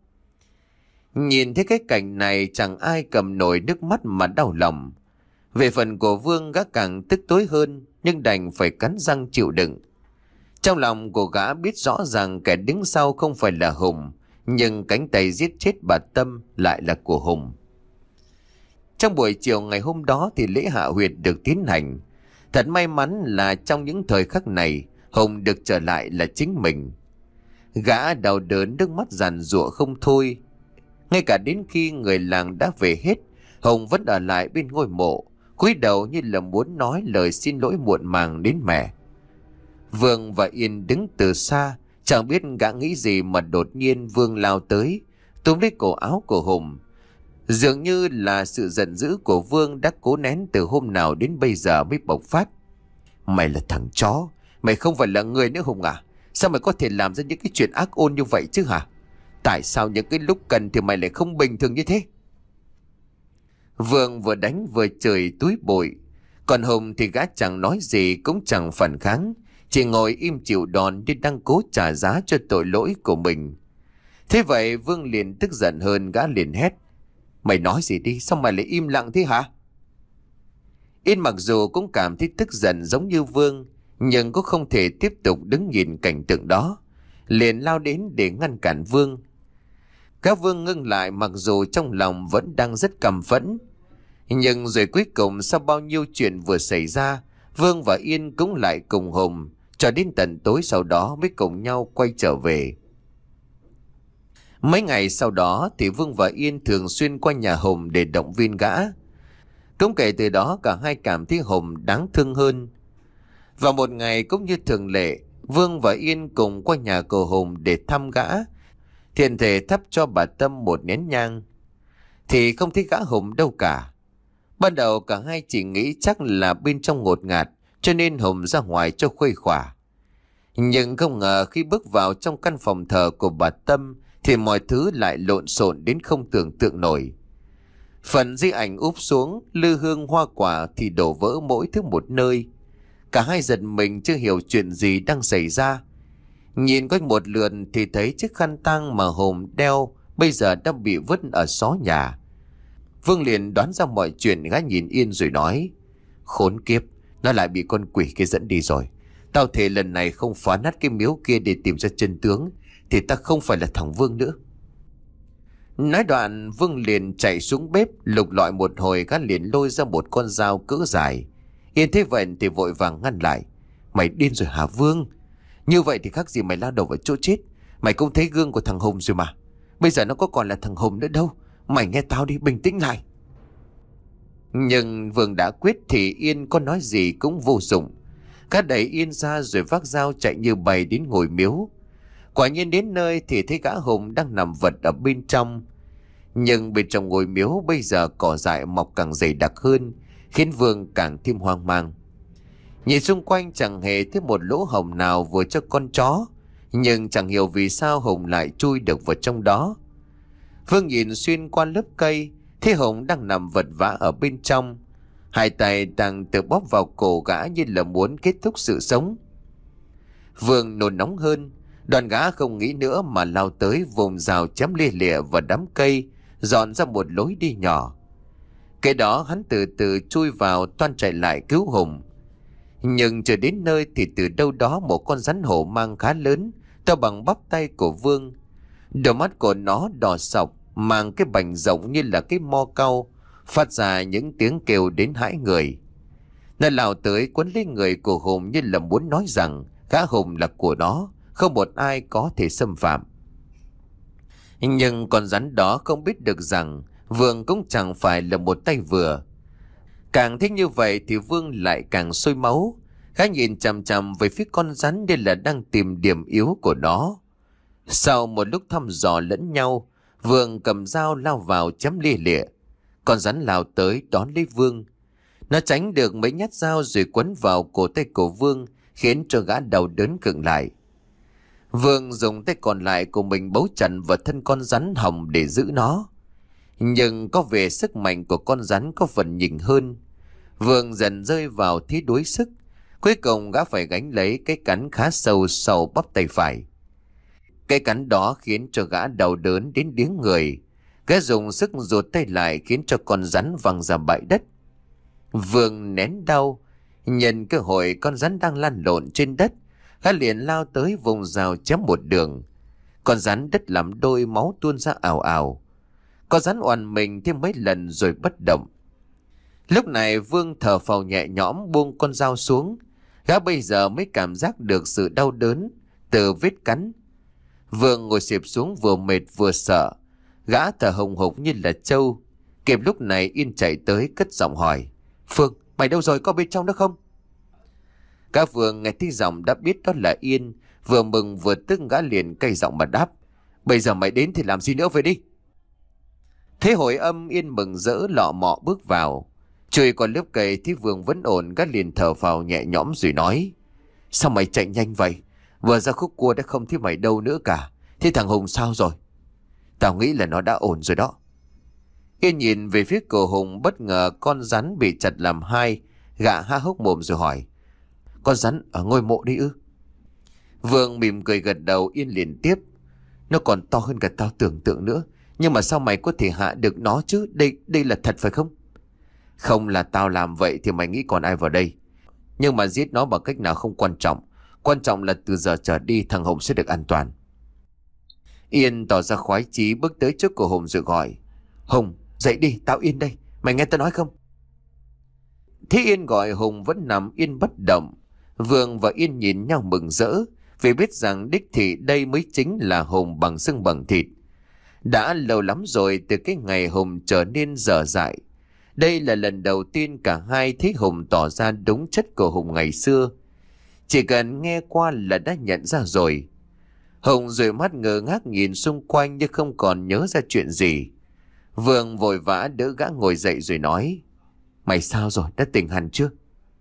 Nhìn thấy cái cảnh này chẳng ai cầm nổi nước mắt mà đau lòng. Về phần của Vương, gã càng tức tối hơn, nhưng đành phải cắn răng chịu đựng. Trong lòng của gã biết rõ ràng kẻ đứng sau không phải là Hùng, nhưng cánh tay giết chết bà Tâm lại là của Hùng. Trong buổi chiều ngày hôm đó thì lễ hạ huyệt được tiến hành. Thật may mắn là trong những thời khắc này, Hùng được trở lại là chính mình. Gã đau đớn nước mắt giàn giụa không thôi. Ngay cả đến khi người làng đã về hết, Hùng vẫn ở lại bên ngôi mộ, cúi đầu như là muốn nói lời xin lỗi muộn màng đến mẹ. Vương và Yên đứng từ xa, chẳng biết gã nghĩ gì mà đột nhiên Vương lao tới, túm lấy cổ áo của Hùng. Dường như là sự giận dữ của Vương đã cố nén từ hôm nào đến bây giờ mới bộc phát. Mày là thằng chó, mày không phải là người nữa Hùng à? Sao mày có thể làm ra những cái chuyện ác ôn như vậy chứ hả? Tại sao những cái lúc cần thì mày lại không bình thường như thế? Vương vừa đánh vừa chửi túi bụi. Còn Hùng thì gã chẳng nói gì cũng chẳng phản kháng, chỉ ngồi im chịu đòn như đang cố trả giá cho tội lỗi của mình. Thế vậy Vương liền tức giận hơn, gã liền hét: Mày nói gì đi, sao mày lại im lặng thế hả? Yên mặc dù cũng cảm thấy tức giận giống như Vương, nhưng cũng không thể tiếp tục đứng nhìn cảnh tượng đó, liền lao đến để ngăn cản Vương. Các Vương ngưng lại mặc dù trong lòng vẫn đang rất căm phẫn. Nhưng rồi cuối cùng sau bao nhiêu chuyện vừa xảy ra, Vương và Yên cũng lại cùng Hùng, cho đến tận tối sau đó mới cùng nhau quay trở về. Mấy ngày sau đó thì Vương và Yên thường xuyên qua nhà Hùng để động viên gã. Cũng kể từ đó cả hai cảm thấy Hùng đáng thương hơn. Và một ngày cũng như thường lệ, Vương và Yên cùng qua nhà của Hùng để thăm gã, thiện thể thắp cho bà Tâm một nén nhang. Thì không thấy gã Hùng đâu cả. Ban đầu cả hai chỉ nghĩ chắc là bên trong ngột ngạt, cho nên Hùng ra ngoài cho khuây khỏa. Nhưng không ngờ khi bước vào trong căn phòng thờ của bà Tâm thì mọi thứ lại lộn xộn đến không tưởng tượng nổi. Phần di ảnh úp xuống, lư hương hoa quả thì đổ vỡ mỗi thứ một nơi. Cả hai giật mình chưa hiểu chuyện gì đang xảy ra. Nhìn quanh một lượt thì thấy chiếc khăn tang mà Hùng đeo bây giờ đã bị vứt ở xó nhà. Vương liền đoán ra mọi chuyện, gã nhìn Yên rồi nói: Khốn kiếp, nó lại bị con quỷ kia dẫn đi rồi. Tao thề lần này không phá nát cái miếu kia để tìm ra chân tướng, thì ta không phải là thằng Vương nữa. Nói đoạn Vương liền chạy xuống bếp, lục lọi một hồi, gã liền lôi ra một con dao cỡ dài. Yên thấy vậy thì vội vàng ngăn lại. Mày điên rồi hả Vương? Như vậy thì khác gì mày lao đầu vào chỗ chết. Mày cũng thấy gương của thằng Hùng rồi mà. Bây giờ nó có còn là thằng Hùng nữa đâu. Mày nghe tao đi, bình tĩnh lại. Nhưng Vương đã quyết thì Yên có nói gì cũng vô dụng. Gã đẩy Yên ra rồi vác dao chạy như bầy đến ngôi miếu. Quả nhiên đến nơi thì thấy gã Hùng đang nằm vật ở bên trong. Nhưng bên trong ngôi miếu bây giờ cỏ dại mọc càng dày đặc hơn, khiến Vương càng thêm hoang mang. Nhìn xung quanh chẳng hề thấy một lỗ hổng nào vừa cho con chó, nhưng chẳng hiểu vì sao Hùng lại chui được vào trong đó. Vương nhìn xuyên qua lớp cây, thấy Hùng đang nằm vật vã ở bên trong. Hai tay đang tự bóp vào cổ gã như là muốn kết thúc sự sống. Vương nôn nóng hơn, đoàn gã không nghĩ nữa mà lao tới vùng rào chém lia lịa vào đám cây, dọn ra một lối đi nhỏ. Cái đó hắn từ từ chui vào, toan chạy lại cứu Hùng. Nhưng chưa đến nơi thì từ đâu đó một con rắn hổ mang khá lớn, to bằng bắp tay của Vương. Đôi mắt của nó đỏ sọc, mang cái bành rộng như là cái mo cau, phát ra những tiếng kêu đến hãi người. Nó lao tới quấn lấy người của Hùng như là muốn nói rằng gã Hùng là của nó, không một ai có thể xâm phạm. Nhưng con rắn đó không biết được rằng Vương cũng chẳng phải là một tay vừa. Càng thích như vậy thì Vương lại càng sôi máu. Gã nhìn chằm chằm về phía con rắn như là đang tìm điểm yếu của nó. Sau một lúc thăm dò lẫn nhau, Vương cầm dao lao vào chém lia lịa. Con rắn lao tới đón lấy Vương. Nó tránh được mấy nhát dao rồi quấn vào cổ tay của Vương, khiến cho gã đau đớn khựng lại. Vương dùng tay còn lại của mình bấu chặt vào thân con rắn hồng để giữ nó. Nhưng có vẻ sức mạnh của con rắn có phần nhỉnh hơn. Vương dần rơi vào thế đuối sức. Cuối cùng gã phải gánh lấy cái cắn khá sâu sau bắp tay phải. Cái cắn đó khiến cho gã đau đớn đến điếng người. Gã dùng sức ruột tay lại khiến cho con rắn văng ra bãi đất. Vương nén đau. Nhân cơ hội con rắn đang lăn lộn trên đất, gã liền lao tới vùng rào chém một đường. Con rắn đất làm đôi, máu tuôn ra ào ào. Con rắn oằn mình thêm mấy lần rồi bất động. Lúc này Vương thở phào nhẹ nhõm buông con dao xuống. Gã bây giờ mới cảm giác được sự đau đớn từ vết cắn. Vương ngồi xịp xuống vừa mệt vừa sợ. Gã thở hồng hộc như là trâu. Kịp lúc này Yên chạy tới cất giọng hỏi: Phương, mày đâu rồi, có bên trong đó không? Gã Vương nghe tiếng giọng đã biết đó là Yên, vừa mừng vừa tức gã liền cay giọng mà đáp: Bây giờ mày đến thì làm gì nữa, về đi. Thế hồi âm Yên mừng rỡ lọ mọ bước vào. Chui qua lớp cây thấy Vương vẫn ổn, gã liền thở phào nhẹ nhõm rồi nói: Sao mày chạy nhanh vậy? Vừa ra khúc cua đã không thấy mày đâu nữa cả. Thế thằng Hùng sao rồi? Tao nghĩ là nó đã ổn rồi đó. Yên nhìn về phía cổ Hùng, bất ngờ con rắn bị chặt làm hai. Gã há hốc mồm rồi hỏi: Con rắn ở ngôi mộ đi ư? Vương mỉm cười gật đầu. Yên liền tiếp: Nó còn to hơn cả tao tưởng tượng nữa. Nhưng mà sao mày có thể hạ được nó chứ? Đây đây là thật phải không? Không là tao làm vậy thì mày nghĩ còn ai vào đây. Nhưng mà giết nó bằng cách nào không quan trọng. Quan trọng là từ giờ trở đi thằng Hùng sẽ được an toàn. Yên tỏ ra khoái chí bước tới trước của Hùng rồi gọi: Hùng, dậy đi, tao Yên đây. Mày nghe tao nói không? Thế Yên gọi Hùng vẫn nằm yên bất động. Vương và Yên nhìn nhau mừng rỡ, vì biết rằng đích thị đây mới chính là Hùng bằng xương bằng thịt. Đã lâu lắm rồi từ cái ngày Hùng trở nên dở dại. Đây là lần đầu tiên cả hai thấy Hùng tỏ ra đúng chất của Hùng ngày xưa. Chỉ cần nghe qua là đã nhận ra rồi. Hùng rồi mắt ngơ ngác nhìn xung quanh như không còn nhớ ra chuyện gì. Vương vội vã đỡ gã ngồi dậy rồi nói: Mày sao rồi, đã tỉnh hẳn chưa?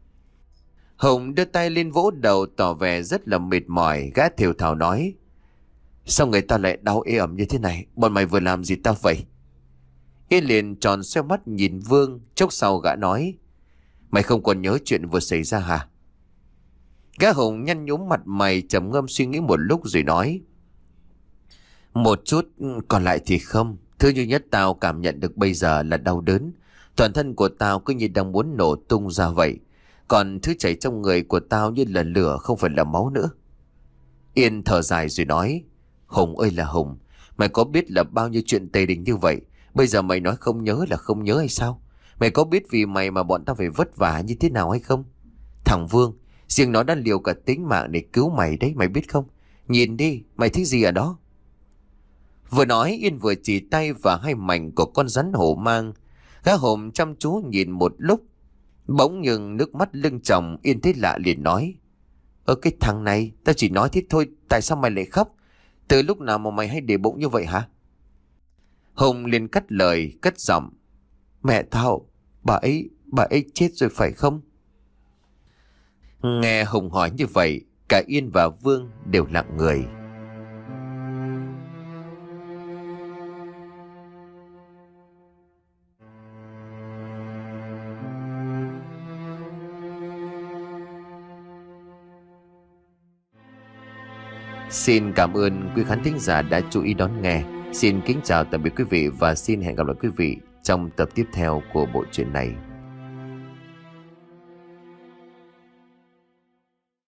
Hùng đưa tay lên vỗ đầu tỏ vẻ rất là mệt mỏi. Gã thều thào nói: Sao người ta lại đau ê ẩm như thế này? Bọn mày vừa làm gì tao vậy? Yên liền tròn xoe mắt nhìn Vương. Chốc sau gã nói: Mày không còn nhớ chuyện vừa xảy ra hả? Gã Hùng nhăn nhúm mặt mày, trầm ngâm suy nghĩ một lúc rồi nói: Một chút, còn lại thì không. Thứ duy nhất tao cảm nhận được bây giờ là đau đớn. Toàn thân của tao cứ như đang muốn nổ tung ra vậy. Còn thứ chảy trong người của tao như là lửa, không phải là máu nữa. Yên thở dài rồi nói, Hùng ơi là Hùng, mày có biết là bao nhiêu chuyện tày đình như vậy, bây giờ mày nói không nhớ là không nhớ hay sao? Mày có biết vì mày mà bọn tao phải vất vả như thế nào hay không? Thằng Vương, riêng nó đã liều cả tính mạng để cứu mày đấy, mày biết không? Nhìn đi, mày thấy gì ở đó? Vừa nói Yên vừa chỉ tay vào hai mảnh của con rắn hổ mang. Gã Hùng chăm chú nhìn một lúc, bỗng nhưng nước mắt lưng tròng. Yên thấy lạ liền nói, Ơ cái thằng này, tao chỉ nói thế thôi, tại sao mày lại khóc? Từ lúc nào mà mày hay để bụng như vậy hả? Hùng liền cắt lời, cất giọng, Mẹ tao, bà ấy, bà ấy chết rồi phải không? Nghe Hùng hỏi như vậy, cả Yên và Vương đều lặng người. Xin cảm ơn quý khán thính giả đã chú ý đón nghe. Xin kính chào tạm biệt quý vị và xin hẹn gặp lại quý vị trong tập tiếp theo của bộ truyện này.